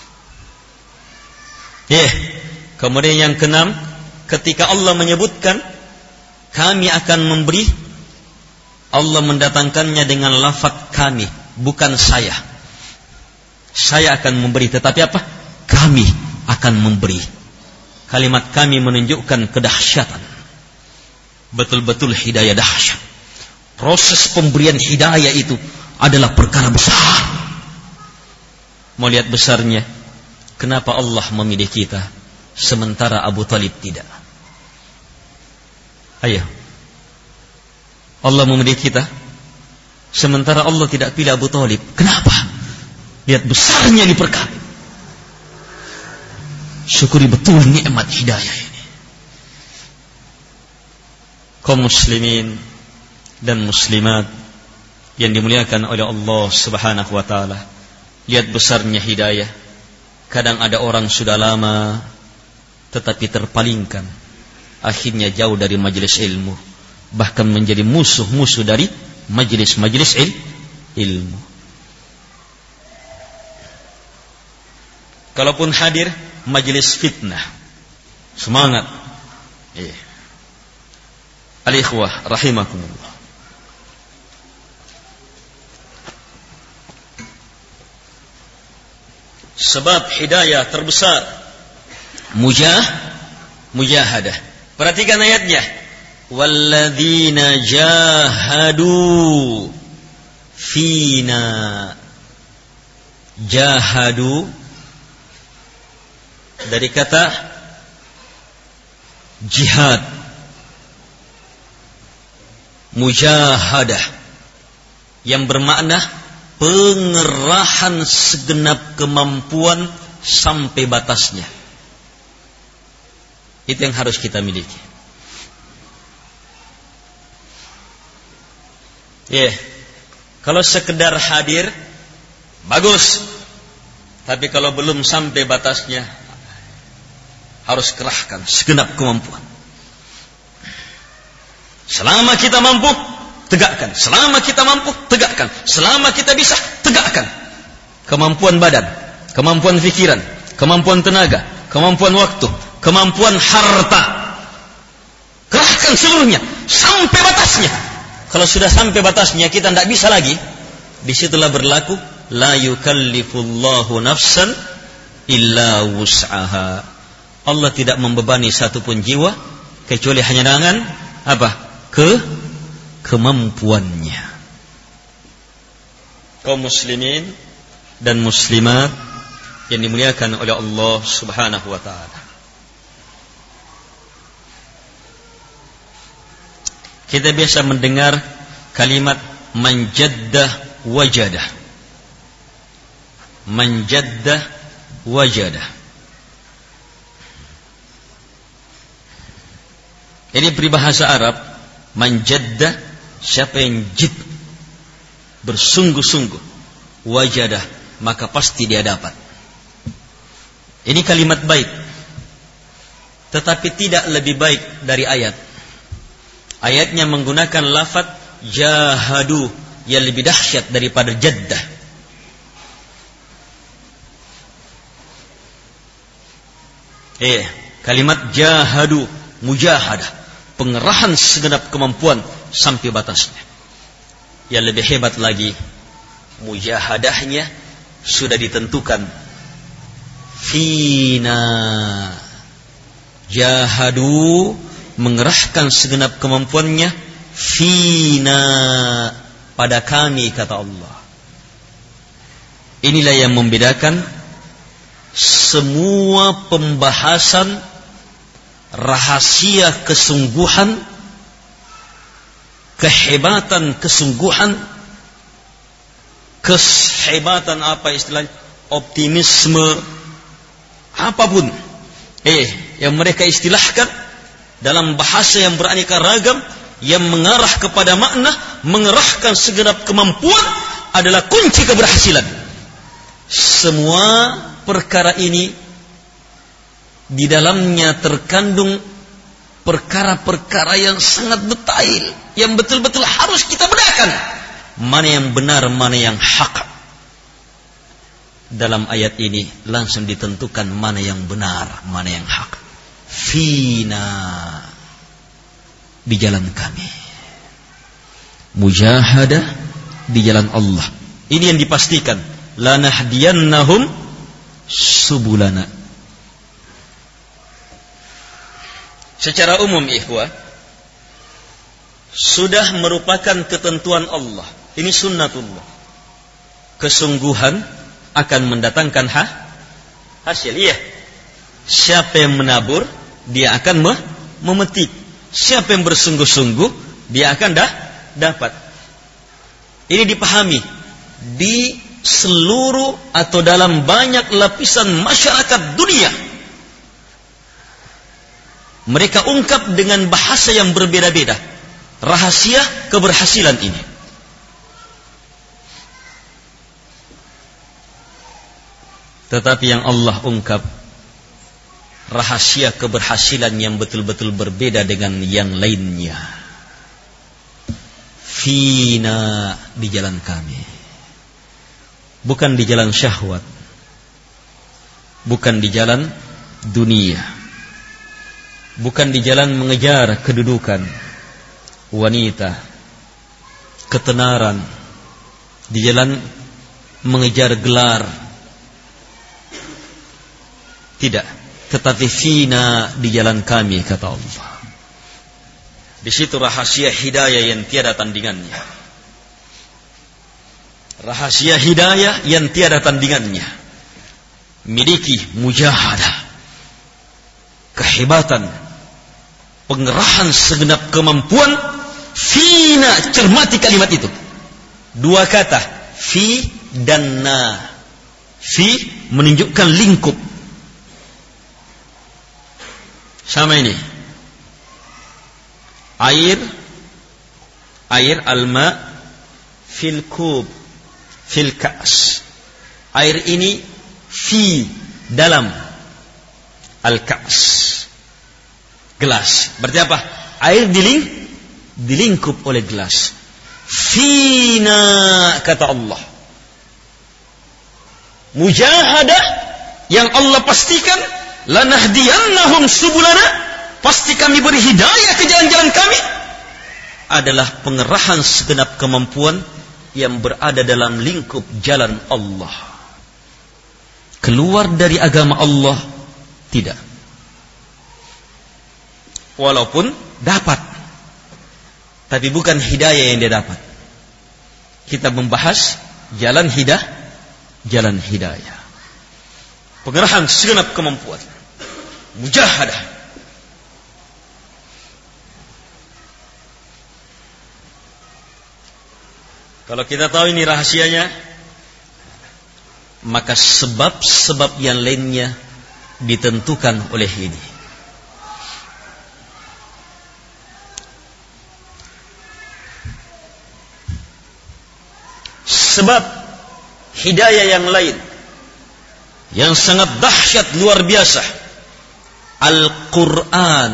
Kemudian yang keenam, ketika Allah menyebutkan kami akan memberi, Allah mendatangkannya dengan lafaz kami, bukan saya. Saya akan memberi, tetapi apa? Kami akan memberi. Kalimat kami menunjukkan kedahsyatan. Betul-betul hidayah dahsyat. Proses pemberian hidayah itu adalah perkara besar. Mau lihat besarnya? Kenapa Allah memilih kita sementara Abu Talib tidak? Ayo. Allah memilih kita sementara Allah tidak pilih Abu Talib. Kenapa? Lihat besarnya ini perkara. Syukuri betul nikmat hidayah ini. Kaum muslimin dan muslimat yang dimuliakan oleh Allah Subhanahu wa taala, lihat besarnya hidayah. Kadang ada orang sudah lama tetapi terpalingkan, akhirnya jauh dari majelis ilmu, bahkan menjadi musuh-musuh dari majelis-majelis ilmu. Kalaupun hadir majelis fitnah, semangat. Al-ikhwah rahimakumullah. Sebab hidayah terbesar mujahadah. Perhatikan ayatnya. walladzina jahadu fina. Jahadu dari kata jihad, mujahadah, yang bermakna pengerahan segenap kemampuan sampai batasnya. Itu yang harus kita miliki. Kalau sekedar hadir bagus, tapi kalau belum sampai batasnya harus kerahkan segenap kemampuan. Selama kita mampu, tegakkan. Selama kita mampu, tegakkan. Selama kita bisa, tegakkan. Kemampuan badan, kemampuan pikiran, kemampuan tenaga, kemampuan waktu, kemampuan harta. Kerahkan seluruhnya sampai batasnya. Kalau sudah sampai batasnya kita tidak bisa lagi, disitulah berlaku la yukallifullahu nafsan illa wus'aha. Allah tidak membebani satupun jiwa kecuali hanya dengan apa? Kemampuannya. Kaum muslimin dan muslimat yang dimuliakan oleh Allah Subhanahu wa taala. Kita biasa mendengar kalimat manjaddah wajadah. Manjaddah wajadah. Ini peribahasa Arab. Manjaddah, siapa yang jid, bersungguh-sungguh, wajadah, maka pasti dia dapat. Ini kalimat baik, tetapi tidak lebih baik dari ayat. Ayatnya menggunakan lafaz jahadu yang lebih dahsyat daripada jaddah. Kalimat jahadu, mujahadah, pengerahan segenap kemampuan sampai batasnya. Yang lebih hebat lagi, mujahadahnya sudah ditentukan. Fina, jahadu, mengerahkan segenap kemampuannya. Fina, pada kami, kata Allah. Inilah yang membedakan semua pembahasan rahasia kesungguhan, kehebatan kesungguhan, kehebatan apa istilahnya, optimisme, apapun yang mereka istilahkan dalam bahasa yang beraneka ragam, yang mengarah kepada makna mengerahkan segenap kemampuan adalah kunci keberhasilan. Semua perkara ini di dalamnya terkandung perkara-perkara yang sangat detail, yang betul-betul harus kita bedakan mana yang benar, mana yang hak. Dalam ayat ini langsung ditentukan mana yang benar, mana yang hak. Fina, di jalan kami. Mujahadah di jalan Allah. Ini yang dipastikan. Lanahdiyannahum subulana. Secara umum ikhwah, sudah merupakan ketentuan Allah. Ini sunnatullah. Kesungguhan akan mendatangkan hasil. Iya. Siapa yang menabur, dia akan memetik. Siapa yang bersungguh-sungguh, dia akan dapat. Ini dipahami di seluruh atau dalam banyak lapisan masyarakat dunia. Mereka ungkap dengan bahasa yang berbeda-beda rahasia keberhasilan ini. Tetapi yang Allah ungkap rahasia keberhasilan yang betul-betul berbeda dengan yang lainnya. Fina, di jalan kami. Bukan di jalan syahwat, bukan di jalan dunia, bukan di jalan mengejar kedudukan, wanita, ketenaran, di jalan mengejar gelar. Tidak, tetapi fina, di jalan kami, kata Allah. Di situ rahasia hidayah yang tiada tandingannya. Rahasia hidayah yang tiada tandingannya. Miliki mujahadah, kehebatan, pengerahan segenap kemampuan. Fina, cermati kalimat itu. Dua kata, fi dan na. Fi menunjukkan lingkup. Sama ini. Air alma fil kub, fil ka's. Air ini fi dalam al-ka's, gelas. Berarti apa? Air dilingkup oleh gelas. Fina, kata Allah. Mujahadah yang Allah pastikan, lanahdiyannahum subulana, pasti kami beri hidayah ke jalan-jalan kami, adalah pengerahan segenap kemampuan yang berada dalam lingkup jalan Allah. Keluar dari agama Allah tidak. Walaupun dapat, tapi bukan hidayah yang dia dapat. Kita membahas jalan hidayah. Pengerahan segenap kemampuan. Mujahadah. Kalau kita tahu ini rahasianya, maka sebab-sebab yang lainnya ditentukan oleh ini. Sebab hidayah yang lain yang sangat dahsyat luar biasa, Al-Quran.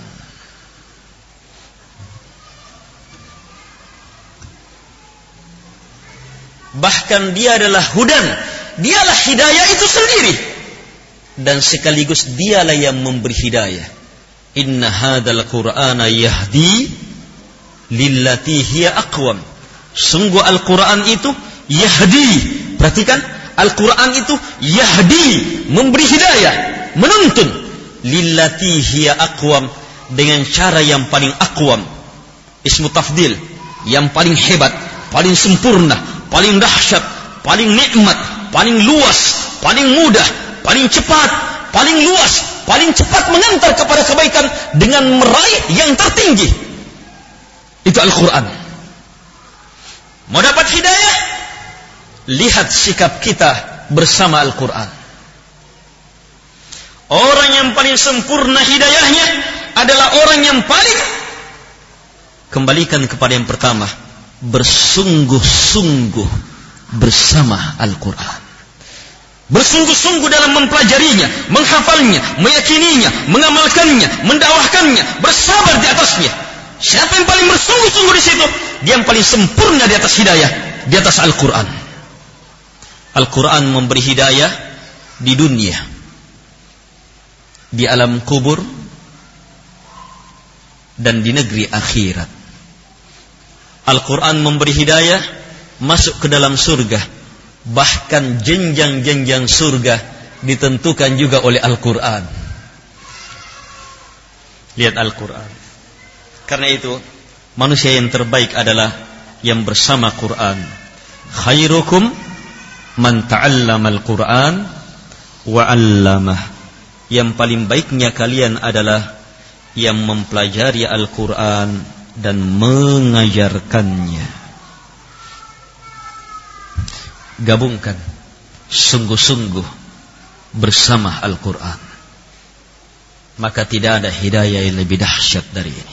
Bahkan dia adalah hudan, dialah hidayah itu sendiri, dan sekaligus dialah yang memberi hidayah. Inna hadzal Qur'ana yahdi lillati hiya aqwam. Sungguh Al-Quran itu yahdi. Perhatikan, Al-Quran itu yahdi, memberi hidayah, menuntun lillati hiya aqwam, dengan cara yang paling aqwam. Ismu tafdil, yang paling hebat, paling sempurna, paling dahsyat, paling nikmat, paling luas, paling mudah, paling cepat, paling luas, paling cepat mengantar kepada kebaikan dengan meraih yang tertinggi. Itu Al-Quran. Mau dapat hidayah? Lihat sikap kita bersama Al-Quran. Orang yang paling sempurna hidayahnya adalah orang yang paling, kembalikan kepada yang pertama, bersungguh-sungguh bersama Al-Quran. Bersungguh-sungguh dalam mempelajarinya, menghafalnya, meyakininya, mengamalkannya, mendakwahkannya, bersabar di atasnya. Siapa yang paling bersungguh-sungguh di situ? Dia yang paling sempurna di atas hidayah, di atas Al-Quran. Al-Quran memberi hidayah di dunia, di alam kubur, dan di negeri akhirat. Al-Quran memberi hidayah masuk ke dalam surga. Bahkan jenjang-jenjang surga ditentukan juga oleh Al-Quran. Lihat Al-Quran. Karena itu manusia yang terbaik adalah yang bersama Quran. Khairukum man ta'allama al-Quran wa 'allamah. Yang paling baiknya kalian adalah yang mempelajari Al-Quran dan mengajarkannya. Gabungkan sungguh-sungguh bersama Al-Quran, maka tidak ada hidayah yang lebih dahsyat dari ini.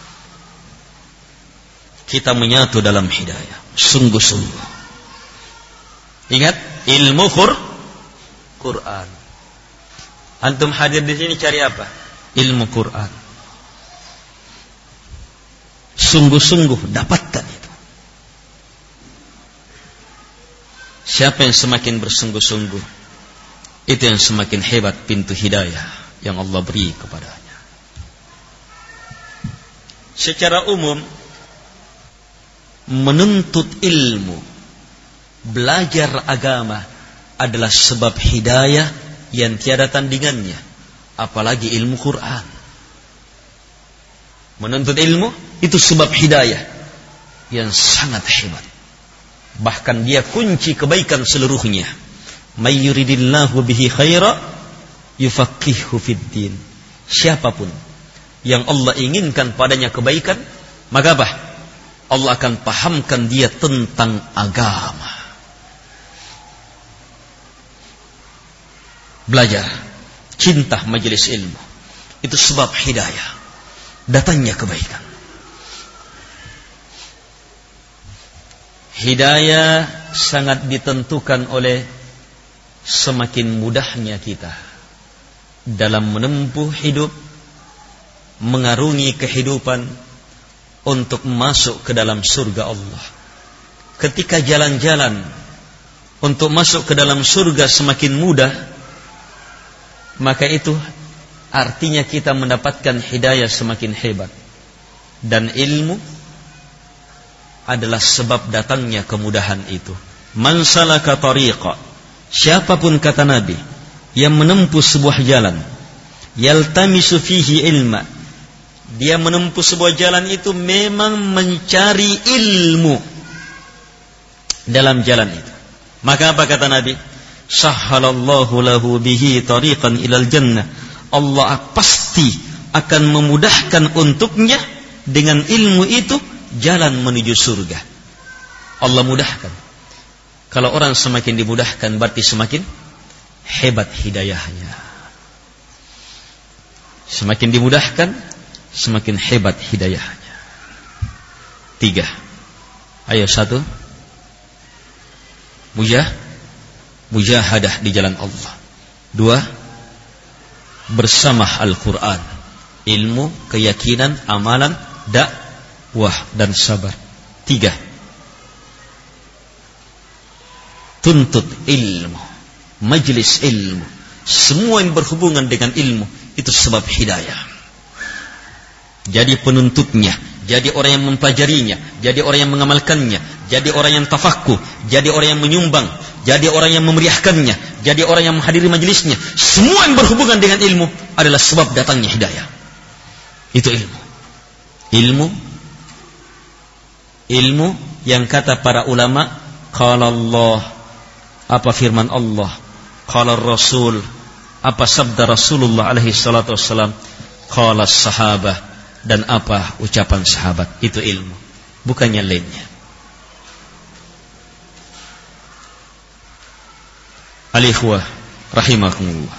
Kita menyatu dalam hidayah, sungguh-sungguh. Ingat, ilmu Quran. Antum hadir di sini cari apa? Ilmu Quran. Sungguh-sungguh dapatkan itu. Siapa yang semakin bersungguh-sungguh, itu yang semakin hebat pintu hidayah yang Allah beri kepadanya. Secara umum, menuntut ilmu, belajar agama adalah sebab hidayah yang tiada tandingannya, apalagi ilmu Quran. Menuntut ilmu itu sebab hidayah yang sangat hebat. Bahkan dia kunci kebaikan seluruhnya. May yuridillahu bihi khaira yufaqihu fiddin. Siapapun yang Allah inginkan padanya kebaikan, maka apa? Allah akan pahamkan dia tentang agama. Belajar, cinta majelis ilmu, itu sebab hidayah, datangnya kebaikan. Hidayah sangat ditentukan oleh semakin mudahnya kita dalam menempuh hidup, mengarungi kehidupan untuk masuk ke dalam surga Allah. Ketika jalan-jalan untuk masuk ke dalam surga semakin mudah, maka itu artinya kita mendapatkan hidayah semakin hebat. Dan ilmu adalah sebab datangnya kemudahan itu. Man salaka tariqa, siapapun kata Nabi yang menempuh sebuah jalan, yaltamisu fihi ilma, dia menempuh sebuah jalan itu memang mencari ilmu dalam jalan itu. Maka apa kata Nabi? Sahhalallahu lahu bihi tariqan ilal jannah. Allah pasti akan memudahkan untuknya dengan ilmu itu jalan menuju surga. Allah mudahkan. Kalau orang semakin dimudahkan berarti semakin hebat hidayahnya. Semakin dimudahkan, semakin hebat hidayahnya. 3. Ayo 1. Mujahadah di jalan Allah. 2. Bersama Al-Quran, ilmu, keyakinan, amalan, dakwah dan sabar. 3. Tuntut ilmu, majlis ilmu, semua yang berhubungan dengan ilmu itu sebab hidayah. Jadi penuntutnya, jadi orang yang mempelajarinya, jadi orang yang mengamalkannya, jadi orang yang tafaqquh, jadi orang yang menyumbang, jadi orang yang memeriahkannya, jadi orang yang menghadiri majelisnya. Semua yang berhubungan dengan ilmu adalah sebab datangnya hidayah. Itu ilmu yang kata para ulama, qala Allah, apa firman Allah, qala Rasul, apa sabda Rasulullah alaihi salatu wassalam, qala sahabah, dan apa ucapan sahabat. Itu ilmu, bukannya lainnya. Al-ikhwah rahimakumullah.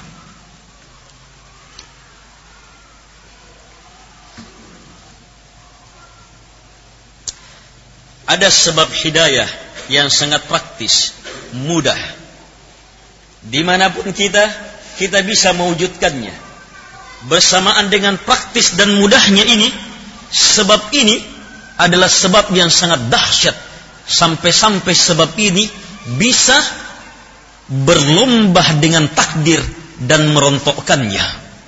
Ada sebab hidayah yang sangat praktis, mudah. Dimanapun kita bisa mewujudkannya. Bersamaan dengan praktis dan mudahnya ini, sebab ini adalah sebab yang sangat dahsyat. Sampai-sampai sebab ini bisa berlomba dengan takdir dan merontokkannya.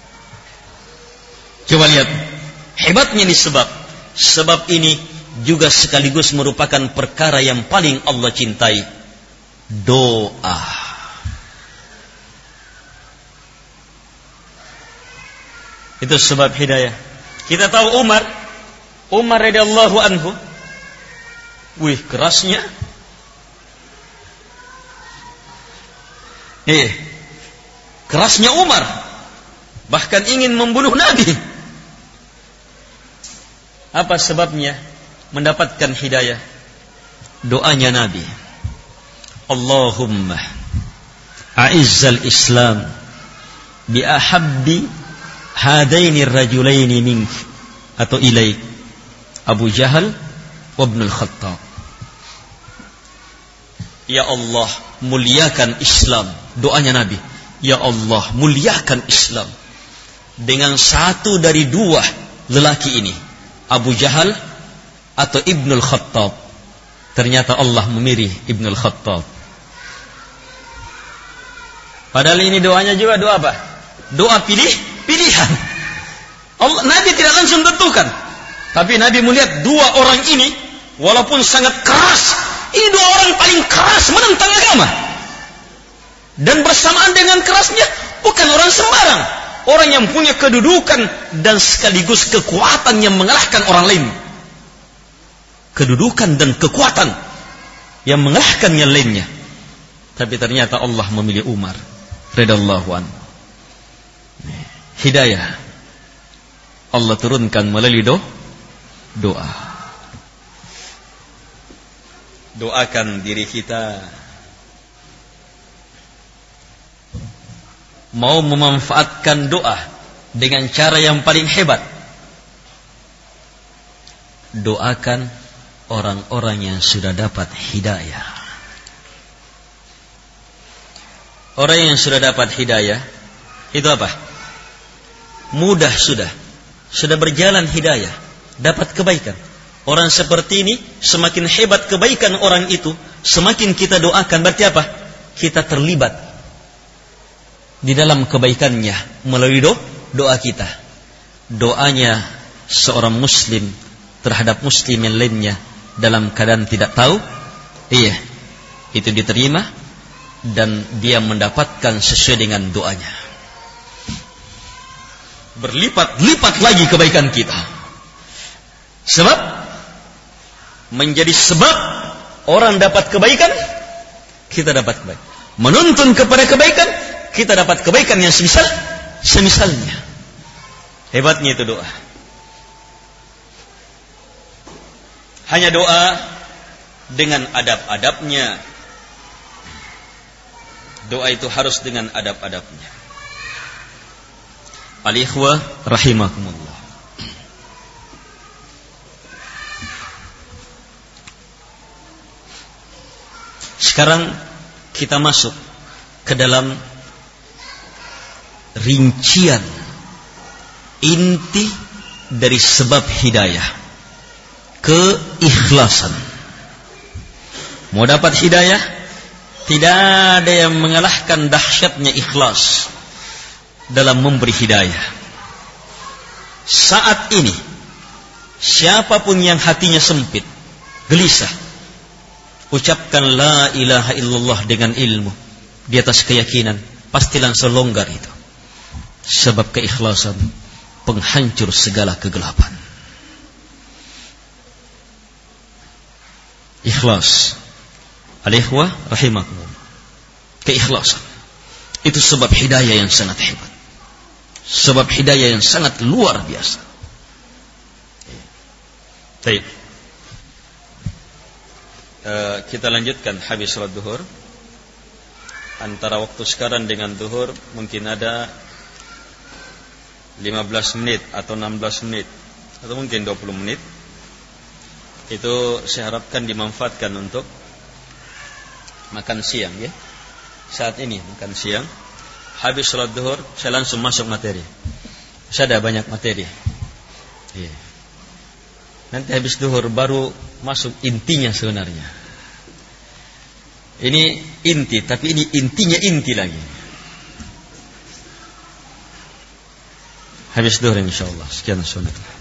Coba lihat hebatnya ini sebab. Sebab ini juga sekaligus merupakan perkara yang paling Allah cintai. Doa. Itu sebab hidayah. Kita tahu Umar radhiyallahu anhu, kerasnya. Kerasnya Umar, bahkan ingin membunuh Nabi. Apa sebabnya mendapatkan hidayah? Doanya Nabi. Allahumma a'izzal Islam bi ahabbi hadaini rajulaini mink, atau ilaik, Abu Jahal wa Ibnul Khattab. Ya Allah, muliakan Islam. Doanya Nabi, ya Allah, muliakan Islam dengan satu dari dua lelaki ini, Abu Jahal atau Ibnul Khattab. Ternyata Allah memilih Ibnul Khattab. Padahal ini doanya juga doa apa? Doa pilihan. Nabi tidak langsung tentukan, tapi Nabi melihat dua orang ini walaupun sangat keras, ini dua orang paling keras menentang agama. Dan bersamaan dengan kerasnya bukan orang sembarang, orang yang punya kedudukan dan sekaligus kekuatan yang mengalahkan orang lain. Kedudukan dan kekuatan yang mengalahkan yang lainnya. Tapi ternyata Allah memilih Umar radhiyallahu anhu. Hidayah Allah turunkan melalui doa. Doakan diri kita mau memanfaatkan doa dengan cara yang paling hebat. Doakan orang-orang yang sudah dapat hidayah. Orang yang sudah dapat hidayah itu apa? Mudah sudah berjalan hidayah, dapat kebaikan. Orang seperti ini semakin hebat kebaikan orang itu, semakin kita doakan. Berarti apa? Kita terlibat di dalam kebaikannya melalui doa kita. Doanya seorang muslim terhadap muslim yang lainnya dalam keadaan tidak tahu, itu diterima dan dia mendapatkan sesuai dengan doanya. Berlipat-lipat lagi kebaikan kita. Sebab menjadi sebab orang dapat kebaikan, kita dapat kebaikan. Menuntun kepada kebaikan, kita dapat kebaikan yang semisalnya. Hebatnya itu doa. Hanya doa dengan adab-adabnya. Doa itu harus dengan adab-adabnya. Al-ikhwah rahimakumullah. Sekarang kita masuk ke dalam rincian inti dari sebab hidayah, keikhlasan. Mau dapat hidayah, tidak ada yang mengalahkan dahsyatnya ikhlas dalam memberi hidayah. Saat ini siapapun yang hatinya sempit, gelisah, ucapkan la ilaha illallah dengan ilmu di atas keyakinan, pasti langsung longgar itu. Sebab keikhlasan penghancur segala kegelapan. Ikhlas. Al-ikhwah rahimakumullah. Keikhlasan itu sebab hidayah yang sangat hebat. Sebab hidayah yang sangat luar biasa. Baik. Kita lanjutkan habis salat duhur. Antara waktu sekarang dengan duhur mungkin ada 15 menit atau 16 menit atau mungkin 20 menit. Itu saya harapkan dimanfaatkan untuk makan siang, ya. Saat ini makan siang. Habis salat duhur saya langsung masuk materi. Saya ada banyak materi. Yeah. Nanti habis duhur baru masuk intinya sebenarnya. Ini inti, tapi ini intinya inti lagi. Habis duhur insyaallah. Sekian sunat.